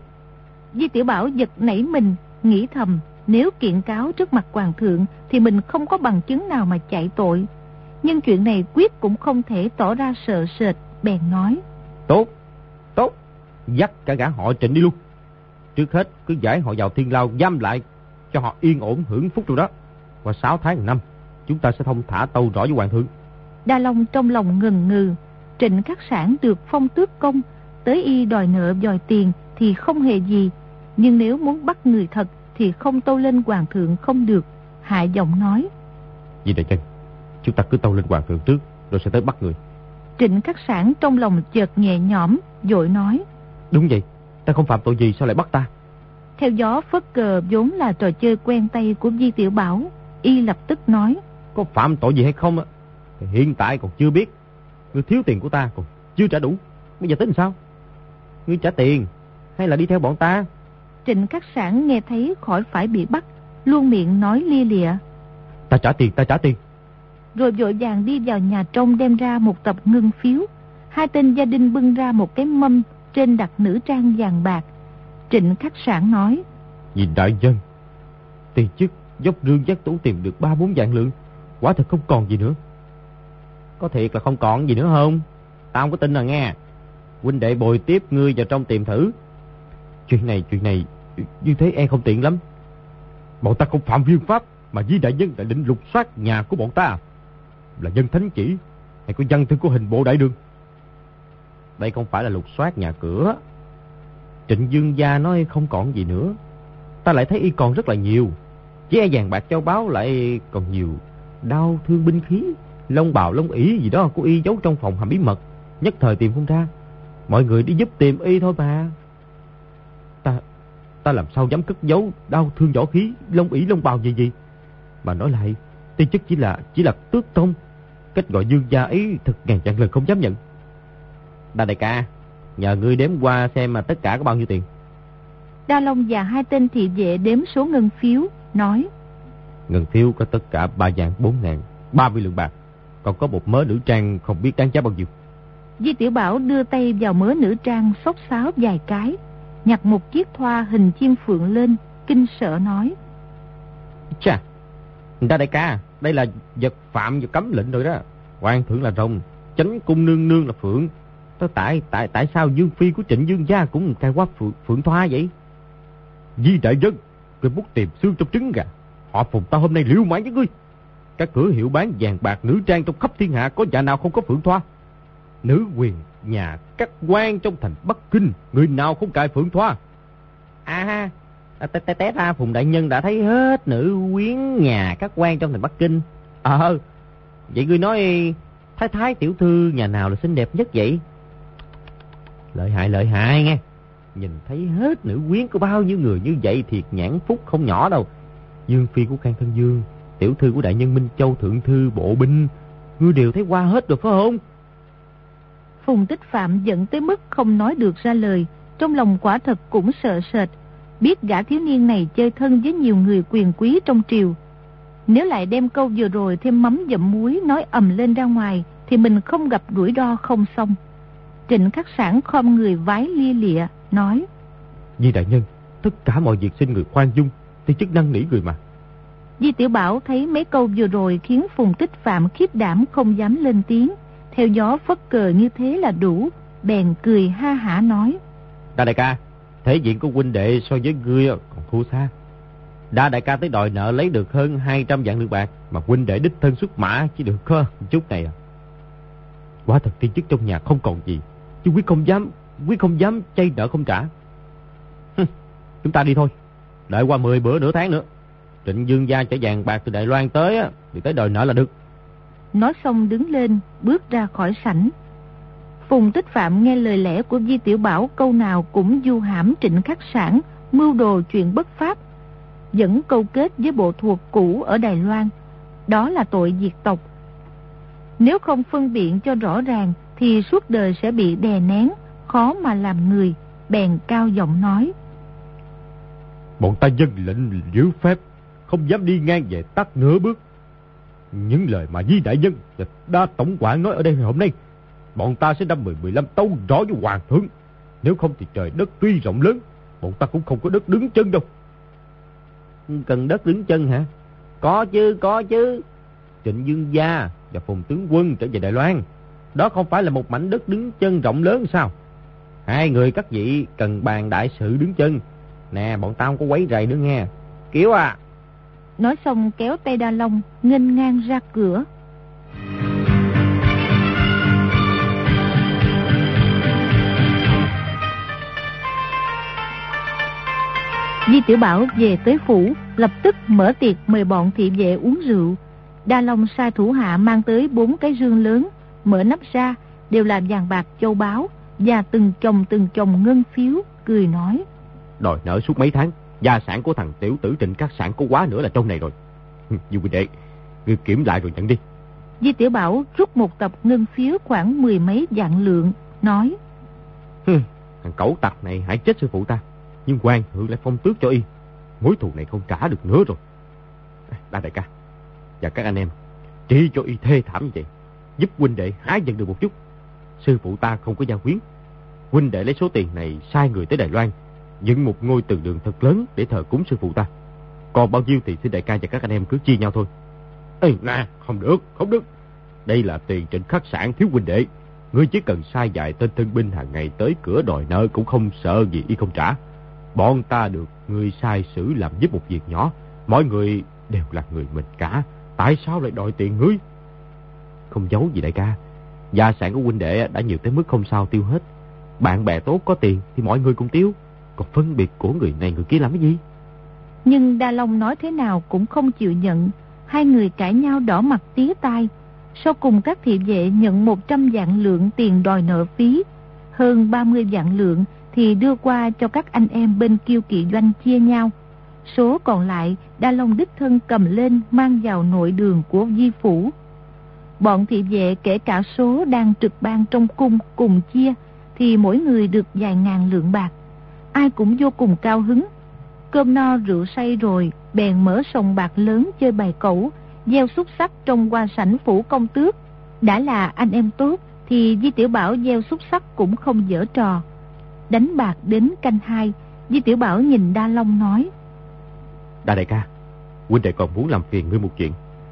Di Tiểu Bảo giật nảy mình, nghĩ thầm nếu kiện cáo trước mặt hoàng thượng thì mình không có bằng chứng nào mà chạy tội. Nhưng chuyện này quyết cũng không thể tỏ ra sợ sệt, bèn nói: Tốt, tốt, dắt cả gã họ Trịnh đi luôn. Trước hết cứ giải họ vào thiên lao giam lại, cho họ yên ổn hưởng phúc trong đó. Qua sáu tháng năm, chúng ta sẽ thông thả tâu rõ với hoàng thượng. Đa Long trong lòng ngần ngừ. Trịnh Khắc Sản được phong tước công, tới y đòi nợ đòi tiền thì không hề gì, nhưng nếu muốn bắt người thật thì không tâu lên hoàng thượng không được. Hạ giọng nói: Vì đại chân, chúng ta cứ tâu lên hoàng thượng trước, rồi sẽ tới bắt người. Trịnh Khắc Sản trong lòng chợt nhẹ nhõm, vội nói: Đúng vậy, ta không phạm tội gì sao lại bắt ta? Theo gió phất cờ vốn là trò chơi quen tay của Di Tiểu Bảo, y lập tức nói: Có phạm tội gì hay không á, hiện tại còn chưa biết. Ngươi thiếu tiền của ta còn chưa trả đủ, bây giờ tính sao? Ngươi trả tiền hay là đi theo bọn ta? Trịnh Khắc Sản nghe thấy khỏi phải bị bắt, luôn miệng nói lia lịa: Ta trả tiền, ta trả tiền. Rồi vội vàng đi vào nhà trong đem ra một tập ngân phiếu. Hai tên gia đình bưng ra một cái mâm, trên đặt nữ trang vàng bạc. Trịnh Khắc Sản nói: Vì đại dân, tiền chức dốc rương giác tủ tìm được ba bốn vạn lượng, quả thật không còn gì nữa. Có thiệt là không còn gì nữa không? Tao không có tin rồi nghe. Huynh đệ bồi tiếp ngươi vào trong tìm thử. Chuyện này, chuyện này như thế e không tiện lắm. Bọn ta không phạm viên pháp, mà Di đại nhân đã định lục soát nhà của bọn ta. Là dân thánh chỉ hay có văn thư của hình bộ đại đường? Đây không phải là lục soát nhà cửa. Trịnh Dương gia nói không còn gì nữa, ta lại thấy y còn rất là nhiều. Chỉ e vàng bạc châu báu lại còn nhiều. Đao thương binh khí, lông bào lông ỷ gì đó của y giấu trong phòng hầm bí mật, nhất thời tìm không ra. Mọi người đi giúp tìm y thôi mà. Ta ta làm sao dám cất giấu đau thương võ khí, lông ỷ lông bào gì gì. Mà nói lại, tiên chức chỉ là chỉ là tước tông, cách gọi dương gia ấy thật ngàn vạn lần không dám nhận. Đa đại ca, nhờ ngươi đếm qua xem mà tất cả có bao nhiêu tiền. Đa Long và hai tên thị vệ đếm số ngân phiếu, nói: Ngân phiếu có tất cả ba vạn bốn ngàn, ba mươi lượng bạc, còn có một mớ nữ trang không biết đáng giá bao nhiêu. Di Tiểu Bảo đưa tay vào mớ nữ trang xốc xáo vài cái, nhặt một chiếc thoa hình chim phượng lên, kinh sợ nói: Chà, Đa đại ca, đây là vật phạm và cấm lệnh rồi đó. Hoàng thượng là rồng, chánh cung nương nương là phượng. Tại tại tại tại sao dương phi của Trịnh Dương gia cũng cai quá phượng, phượng thoa vậy? Di đại dân, người bút tìm xương trong trứng gà. Họ Phùng ta hôm nay liêu mãi với ngươi. Các cửa hiệu bán vàng bạc nữ trang trong khắp thiên hạ có nhà nào không có phượng thoa? Nữ quyền nhà các quan trong thành Bắc Kinh, người nào không cài phượng thoa? À, té té ra Phùng đại nhân đã thấy hết nữ quyến nhà các quan trong thành Bắc Kinh. Ờ, vậy ngươi nói thái thái tiểu thư nhà nào là xinh đẹp nhất vậy? Lợi hại lợi hại nghe. Nhìn thấy hết nữ quyến của bao nhiêu người như vậy thiệt nhãn phúc không nhỏ đâu. Dương phi của Can Thân Dương, tiểu thư của đại nhân Minh Châu thượng thư bộ binh, ngươi đều thấy qua hết được phải không? Phùng Tích Phạm giận tới mức không nói được ra lời, trong lòng quả thật cũng sợ sệt, biết gã thiếu niên này chơi thân với nhiều người quyền quý trong triều. Nếu lại đem câu vừa rồi thêm mắm dặm muối nói ầm lên ra ngoài, thì mình không gặp rủi ro không xong. Trịnh Khắc Sản khom người vái lia lịa, nói: Di đại nhân, tất cả mọi việc xin người khoan dung, thì chức năng nỉ người mà. Di Tiểu Bảo thấy mấy câu vừa rồi khiến Phùng Tích Phạm khiếp đảm không dám lên tiếng, theo gió phất cờ như thế là đủ, bèn cười ha hả nói: Đa đại ca, thể diện của huynh đệ so với ngươi còn thua xa. Đa đại ca tới đòi nợ lấy được hơn hai trăm vạn lượng bạc, mà huynh đệ đích thân xuất mã chỉ được có chút này à. Quả thật tiên chức trong nhà không còn gì, chứ quý không dám, quý không dám chay nợ không trả. Chúng ta đi thôi, đợi qua mười bữa nửa tháng nữa, Trịnh Dương gia chở vàng bạc từ Đài Loan tới á, thì tới đòi nợ là được. Nói xong đứng lên, bước ra khỏi sảnh. Phùng Tích Phạm nghe lời lẽ của Di Tiểu Bảo câu nào cũng du hãm Trịnh Khắc Sản, mưu đồ chuyện bất pháp, vẫn câu kết với bộ thuộc cũ ở Đài Loan, đó là tội diệt tộc. Nếu không phân biện cho rõ ràng thì suốt đời sẽ bị đè nén, khó mà làm người, bèn cao giọng nói: Bọn ta dân lệnh giữ phép, không dám đi ngang về tắt nửa bước. Những lời mà Di đại nhân và Đa tổng quản nói ở đây ngày hôm nay, bọn ta sẽ đâm mười mười lăm tấu rõ với hoàng thượng. Nếu không thì trời đất tuy rộng lớn, bọn ta cũng không có đất đứng chân đâu. Cần đất đứng chân hả? Có chứ, có chứ. Trịnh Dương gia và Phùng tướng quân trở về Đài Loan, đó không phải là một mảnh đất đứng chân rộng lớn sao? Hai người các vị cần bàn đại sự đứng chân. Nè, bọn tao không có quấy rầy nữa nghe. Kiều à. Nói xong kéo tay Đa Long nghênh ngang ra cửa. Di Tiểu Bảo về tới phủ, lập tức mở tiệc mời bọn thị vệ uống rượu. Đa Long sai thủ hạ mang tới bốn cái rương lớn, mở nắp ra đều là vàng bạc châu báu và từng chồng từng chồng ngân phiếu, cười nói: Đòi nợ suốt mấy tháng, gia sản của thằng tiểu tử Trịnh Khắc Sản có quá nữa là trong này rồi. Dù huynh đệ, ngươi kiểm lại rồi nhận đi. Di Tiểu Bảo rút một tập ngân phiếu khoảng mười mấy vạn lượng, nói: Thằng cẩu tặc này hãy chết sư phụ ta, nhưng hoàng thượng lại phong tước cho y, mối thù này không trả được nữa rồi. Đa đại ca và các anh em, trị cho y thê thảm như vậy, giúp huynh đệ hái nhận được một chút. Sư phụ ta không có gia quyến, huynh đệ lấy số tiền này sai người tới Đài Loan dựng một ngôi từ đường thật lớn để thờ cúng sư phụ ta. Còn bao nhiêu thì xin đại ca và các anh em cứ chia nhau thôi. Ê, nè, không được, không được. Đây là tiền Trịnh Khắc Sản thiếu huynh đệ. Ngươi chỉ cần sai vài tên thân binh hàng ngày tới cửa đòi nợ cũng không sợ gì y không trả. Bọn ta được ngươi sai xử làm giúp một việc nhỏ, mọi người đều là người mình cả, tại sao lại đòi tiền ngươi? Không giấu gì đại ca, gia sản của huynh đệ đã nhiều tới mức không sao tiêu hết. Bạn bè tốt có tiền thì mọi người cùng tiêu, còn phân biệt của người này người kia làm cái gì? Nhưng Đa Long nói thế nào cũng không chịu nhận. Hai người cãi nhau đỏ mặt tía tai. Sau cùng các thị vệ nhận một trăm vạn lượng tiền đòi nợ phí, hơn ba mươi vạn lượng thì đưa qua cho các anh em bên Kiêu Kỵ doanh chia nhau. Số còn lại Đa Long đích thân cầm lên mang vào nội đường của Di phủ. Bọn thị vệ kể cả số đang trực ban trong cung cùng chia thì mỗi người được vài ngàn lượng bạc. Ai cũng vô cùng cao hứng. Cơm no rượu say rồi bèn mở sòng bạc lớn chơi bài cẩu, gieo xúc xắc trong hoa sảnh phủ công tước. Đã là anh em tốt thì Di Tiểu Bảo gieo xúc xắc cũng không dở trò. Đánh bạc đến canh hai, Di Tiểu Bảo nhìn Đa Long nói: Đa đại ca, huynh đệ còn muốn làm phiền ngươi một chuyện.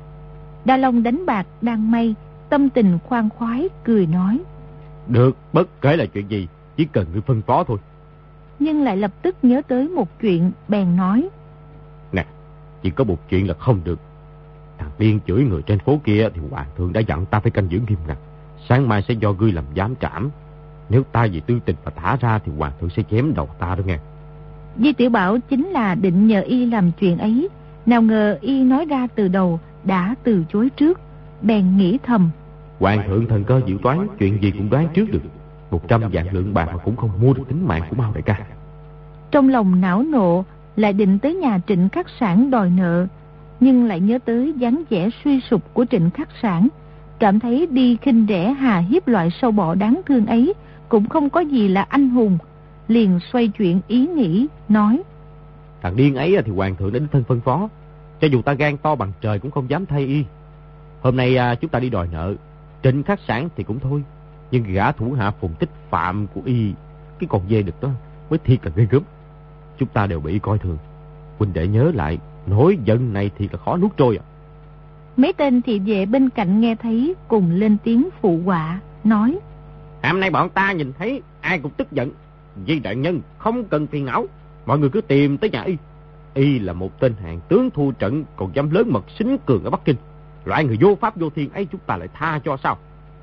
Đa Long đánh bạc đang may, tâm tình khoan khoái, cười nói: Được, bất kể là chuyện gì, chỉ cần ngươi phân phó thôi. Nhưng lại lập tức nhớ tới một chuyện, bèn nói: Nè, chỉ có một chuyện là không được. Thằng điên chửi người trên phố kia thì hoàng thượng đã dặn ta phải canh giữ nghiêm ngặt. Sáng mai sẽ do ngươi làm giám trảm. Nếu ta vì tư tình mà thả ra thì hoàng thượng sẽ chém đầu ta đó nghe. Di Tiểu Bảo chính là định nhờ y làm chuyện ấy, nào ngờ y nói ra từ đầu đã từ chối trước. Bèn nghĩ thầm: Hoàng thượng thần cơ diệu toán, chuyện gì cũng đoán trước được. Một trăm vạn lượng bạc mà cũng không mua được tính mạng của Mao đại ca. Trong lòng não nộ, lại định tới nhà Trịnh Khắc Sản đòi nợ, nhưng lại nhớ tới dáng vẻ suy sụp của Trịnh Khắc Sản, cảm thấy đi khinh rẻ hà hiếp loại sâu bọ đáng thương ấy cũng không có gì là anh hùng. Liền xoay chuyển ý nghĩ, nói: Thằng điên ấy thì hoàng thượng đã đích thân phân phó, cho dù ta gan to bằng trời cũng không dám thay y. Hôm nay à, chúng ta đi đòi nợ Trịnh Khắc Sản thì cũng thôi, nhưng gã thủ hạ Phùng Tích Phạm của y, cái con dê đực đó mới thiệt là ghê gớm. Chúng ta đều bị coi thường. Huynh đệ nhớ lại, nỗi giận này thì là khó nuốt trôi à. Mấy tên thị vệ bên cạnh nghe thấy cùng lên tiếng phụ họa, nói: Hôm nay bọn ta nhìn thấy ai cũng tức giận. Di đại nhân không cần phiền não, mọi người cứ tìm tới nhà y. Y là một tên hạng tướng thua trận, còn dám lớn mật xính cường ở Bắc Kinh. Loại người vô pháp vô thiên ấy chúng ta lại tha cho sao?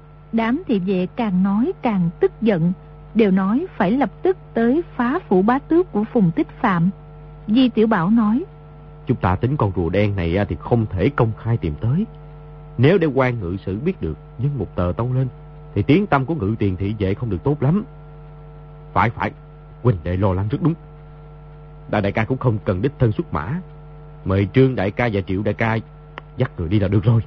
Đám thị vệ càng nói càng tức giận, đều nói phải lập tức tới phá phủ bá tước của Phùng Tích Phạm. Di Tiểu Bảo nói: Chúng ta tính con rùa đen này thì không thể công khai tìm tới. Nếu để quan ngự sử biết được, nhưng một tờ tông lên, thì tiếng tăm của ngự tiền thị vệ không được tốt lắm. Phải phải, huynh đệ lo lắng rất đúng. Đại đại ca cũng không cần đích thân xuất mã, mời Trương đại ca và Triệu đại ca dắt người đi là được rồi.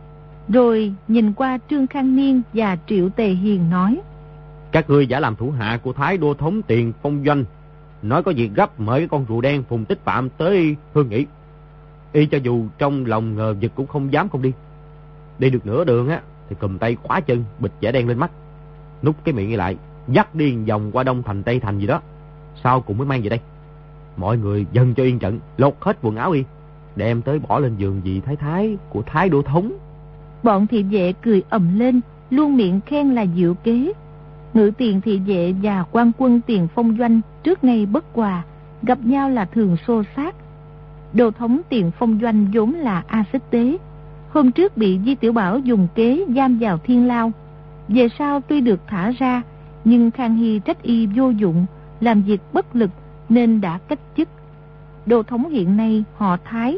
Rồi nhìn qua Trương Khang Niên và Triệu Tề Hiền nói: Các ngươi giả làm thủ hạ của Thái Đô thống Tiền Phong Doanh, nói có việc gấp mời cái con rùa đen Phùng Tích Phạm tới hương nghị. Y cho dù trong lòng ngờ vực cũng không dám không đi. Đi được nửa đường á thì cầm tay khóa chân, bịt vải đen lên mắt, nút cái miệng lại, dắt đi vòng qua Đông Thành Tây Thành gì đó, sau cùng mới mang về đây. Mọi người dần cho yên trận, lột hết quần áo y, đem tới bỏ lên giường dì thái thái của Thái Đô thống. Bọn thị vệ cười ầm lên, luôn miệng khen là diệu kế. Ngự tiền thị vệ và quan quân Tiền Phong Doanh trước nay bất hòa, gặp nhau là thường xô xát. Đô thống Tiền Phong Doanh vốn là A Xích Tế, hôm trước bị Di Tiểu Bảo dùng kế giam vào thiên lao. Về sau tuy được thả ra, nhưng Khang Hy trách y vô dụng, làm việc bất lực nên đã cách chức. Đô thống hiện nay họ Thái.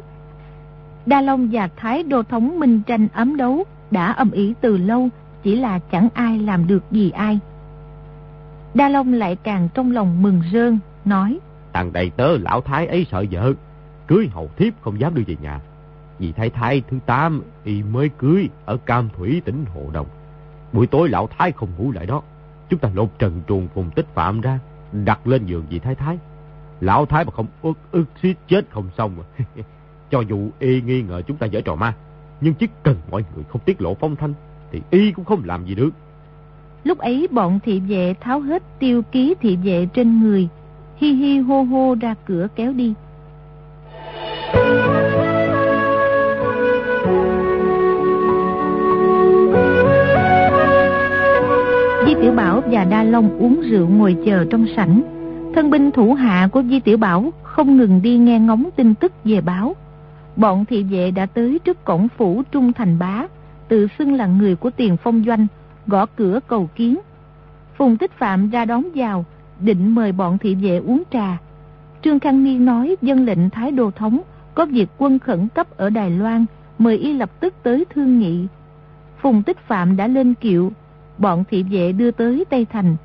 Đa Long và Thái Đô thống minh tranh ám đấu đã ầm ĩ từ lâu, chỉ là chẳng ai làm được gì ai. Đa Long lại càng trong lòng mừng rơn, nói: Thằng đầy tớ lão Thái ấy sợ vợ, cưới hầu thiếp không dám đưa về nhà. Vì thái thái thứ tám y mới cưới ở Cam Thủy tỉnh Hồ Đồng. Buổi tối lão Thái không ngủ lại đó, chúng ta lột trần truồng Phùng Tích Phạm ra, đặt lên giường vị thái thái. Lão Thái mà không ức ức suýt chết không xong mà. Cho dù y nghi ngờ chúng ta giở trò ma, nhưng chỉ cần mọi người không tiết lộ phong thanh thì y cũng không làm gì được. Lúc ấy bọn thị vệ tháo hết tiêu ký thị vệ trên người, hi hi hô hô ra cửa kéo đi. Di Tiểu Bảo và Đa Long uống rượu ngồi chờ trong sảnh. Thân binh thủ hạ của Di Tiểu Bảo không ngừng đi nghe ngóng tin tức về báo. Bọn thị vệ đã tới trước cổng phủ Trung Thành Bá, tự xưng là người của Tiền Phong Doanh, gõ cửa cầu kiến. Phùng Tích Phạm ra đón vào, định mời bọn thị vệ uống trà. Trương Khang Niên nói dân lệnh Thái Đô thống có việc quân khẩn cấp ở Đài Loan, mời y lập tức tới thương nghị. Phùng Tích Phạm đã lên kiệu, bọn thị vệ đưa tới Tây Thành.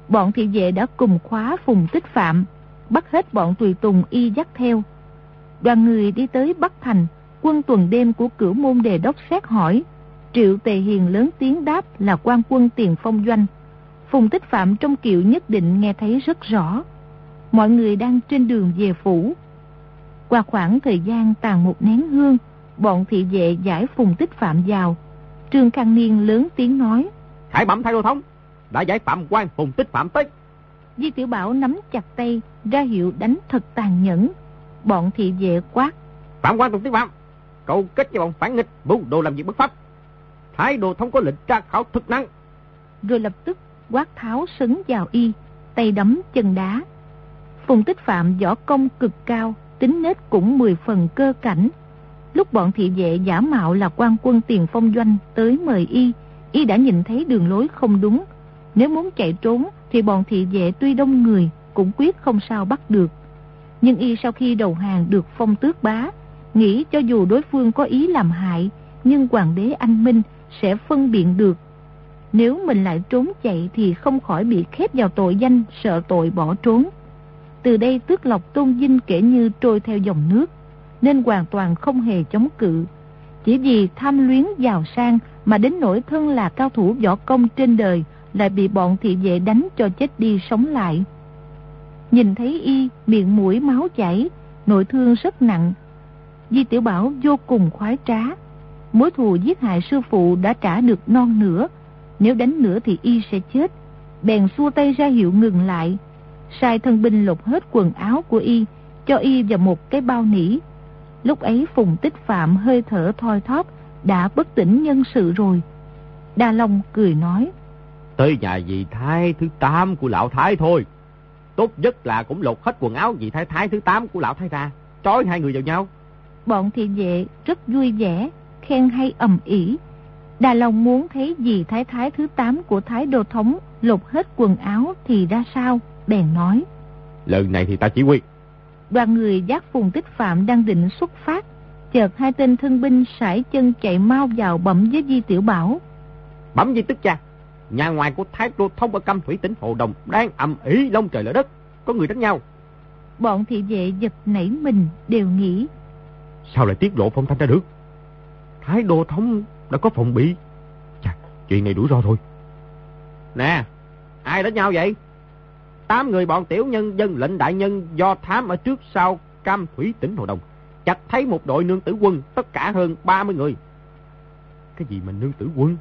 bọn thị vệ đã cùng khóa Phùng Tích Phạm, bắt hết bọn tùy tùng y dắt theo. Đoàn người đi tới Bắc Thành, quân tuần đêm của Cửu Môn Đề Đốc xét hỏi. Triệu Tề Hiền lớn tiếng đáp là quan quân Tiền Phong doanh. Phùng Tích Phạm trong kiệu nhất định nghe thấy rất rõ. Mọi người đang trên đường về phủ. Qua khoảng thời gian tàn một nén hương, bọn thị vệ giải Phùng Tích Phạm vào. Trương Khang Niên lớn tiếng nói: Khải bẩm Thái Đô thống, đã giải phạm quan Phùng Tích Phạm tới. Di Tiểu Bảo nắm chặt tay, ra hiệu đánh thật tàn nhẫn. Bọn thị vệ quát: Phạm quan Phùng Tích Phạm, cậu kết với bọn phản nghịch, mưu đồ làm việc bất pháp. Thái Đô thống có lệnh tra khảo thực năng. Rồi lập tức quát tháo sấn vào y, tay đấm chân đá. Phùng Tích Phạm võ công cực cao, tính nết cũng mười phần cơ cảnh. Lúc bọn thị vệ giả mạo là quan quân Tiền Phong doanh tới mời y, y đã nhìn thấy đường lối không đúng. Nếu muốn chạy trốn thì bọn thị vệ tuy đông người cũng quyết không sao bắt được. Nhưng y sau khi đầu hàng được phong tước bá, nghĩ cho dù đối phương có ý làm hại, nhưng hoàng đế anh minh sẽ phân biện được. Nếu mình lại trốn chạy thì không khỏi bị khép vào tội danh, sợ tội bỏ trốn. Từ đây Tước Lộc tôn vinh kể như trôi theo dòng nước, nên hoàn toàn không hề chống cự. Chỉ vì tham luyến giàu sang mà đến nỗi thân là cao thủ võ công trên đời, lại bị bọn thị vệ đánh cho chết đi sống lại. Nhìn thấy y miệng mũi máu chảy, nội thương rất nặng, Di Tiểu Bảo vô cùng khoái trá. Mối thù giết hại sư phụ đã trả được non nửa, nếu đánh nữa thì y sẽ chết. Bèn xua tay ra hiệu ngừng lại, sai thân binh lột hết quần áo của y, cho y vào một cái bao nỉ. Lúc ấy Phùng Tích Phạm hơi thở thoi thóp, đã bất tỉnh nhân sự rồi. Đa Long cười nói: Tới nhà dì thái thứ tám của lão thái thôi. Tốt nhất là cũng lột hết quần áo dì thái thái thứ tám của lão thái ra, trói hai người vào nhau. Bọn thị vệ rất vui vẻ, khen hay ầm ĩ. Đà Long muốn thấy dì thái thái thứ tám của Thái Đô thống lột hết quần áo thì ra sao, bèn nói: Lần này thì ta chỉ huy. Đoàn người dắt Phùng Tích Phạm đang định xuất phát, chợt hai tên thân binh sải chân chạy mau vào bẩm với Di Tiểu Bảo: Bẩm Di Tức Cha, nhà ngoài của Thái Đô thống ở Cam Thủy tỉnh Hồ Đồng đang ầm ĩ lông trời lở đất, có người đánh nhau. Bọn thị vệ giật nảy mình, đều nghĩ: Sao lại tiết lộ phong thanh ra được? Thái Đô thống đã có phòng bị. Chà, chuyện này đủ ro thôi. Nè, ai đánh nhau vậy? Tám người bọn tiểu nhân dân lệnh đại nhân do thám ở trước sau Cam Thủy tỉnh Hồ Đồng, chặt thấy một đội nương tử quân, tất cả hơn ba mươi người. Cái gì mà nương tử quân?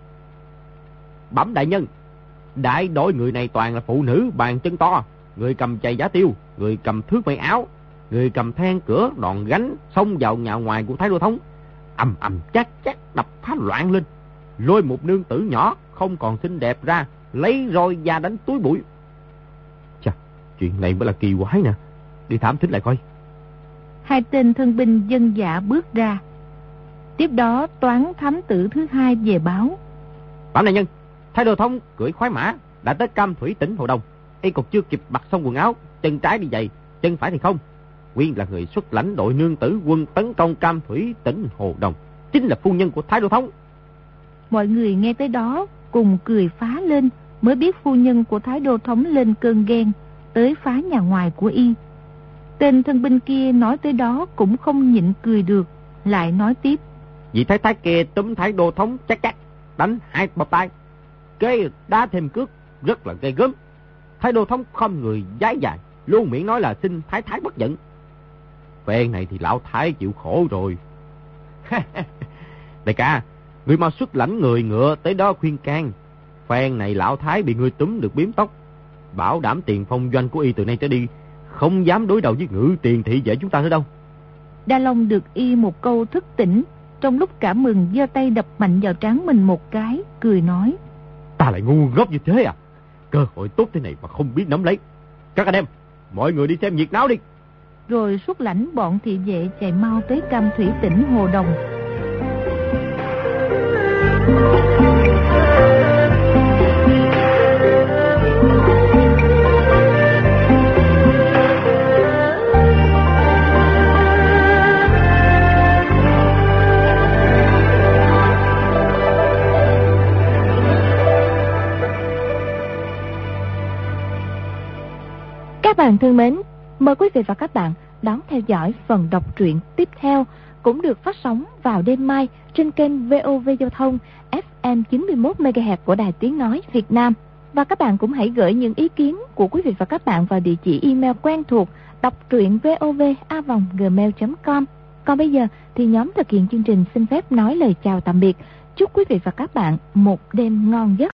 Bẩm đại nhân, đại đội người này toàn là phụ nữ bàn chân to, người cầm chày giả tiêu, người cầm thước may áo, người cầm then cửa đòn gánh, xông vào nhà ngoài của Thái Đô thống, ầm ầm chắc chắc đập phá loạn lên, lôi một nương tử nhỏ không còn xinh đẹp ra, lấy roi da đánh túi bụi. Chà, chuyện này mới là kỳ quái nè, đi thám thính lại coi. Hai tên thân binh dân dạ bước ra. Tiếp đó toán thám tử thứ hai về báo: Bẩm đại nhân, Thái Đô thống cưỡi khoái mã đã tới Cam Thủy tỉnh Hồ Đồng, y còn chưa kịp mặc xong quần áo, chân trái đi giày, chân phải thì không. Nguyên là người xuất lãnh đội nương tử quân tấn công Cam Thủy tỉnh Hồ Đồng, chính là phu nhân của Thái Đô thống. Mọi người nghe tới đó cùng cười phá lên, mới biết phu nhân của Thái Đô thống lên cơn ghen, tới phá nhà ngoài của y. Tên thân binh kia nói tới đó cũng không nhịn cười được, lại nói tiếp: Vị thái thái kia túm Thái Đô thống chắc chắc, đánh hai bắp tay, kế đá thêm cước, rất là ghê gớm. Thái Đô thống không người dái dài, luôn miệng nói là xin thái thái bất giận. Phen này thì lão thái chịu khổ rồi. Đại ca, người mau xuất lãnh người ngựa tới đó khuyên can. Phen này lão thái bị người túm được biếm tóc, bảo đảm Tiền Phong doanh của y từ nay trở đi không dám đối đầu với Ngự Tiền thị vệ chúng ta nữa đâu. Đa Long được y một câu thức tỉnh, trong lúc cảm mừng giơ tay đập mạnh vào trán mình một cái, cười nói: Ta lại ngu ngốc như thế à? Cơ hội tốt thế này mà không biết nắm lấy. Các anh em, mọi người đi xem nhiệt náo đi. Rồi xuất lãnh bọn thị vệ chạy mau tới Cam Thủy tỉnh Hồ Đồng. Các bạn thân mến, mời quý vị và các bạn đón theo dõi phần đọc truyện tiếp theo, cũng được phát sóng vào đêm mai trên kênh vê o vê Giao thông ép em chín mươi mốt mê ga héc của Đài Tiếng Nói Việt Nam. Và các bạn cũng hãy gửi những ý kiến của quý vị và các bạn vào địa chỉ email quen thuộc đọc truyện vov a vòng gmail chấm com. Còn bây giờ thì nhóm thực hiện chương trình xin phép nói lời chào tạm biệt. Chúc quý vị và các bạn một đêm ngon giấc.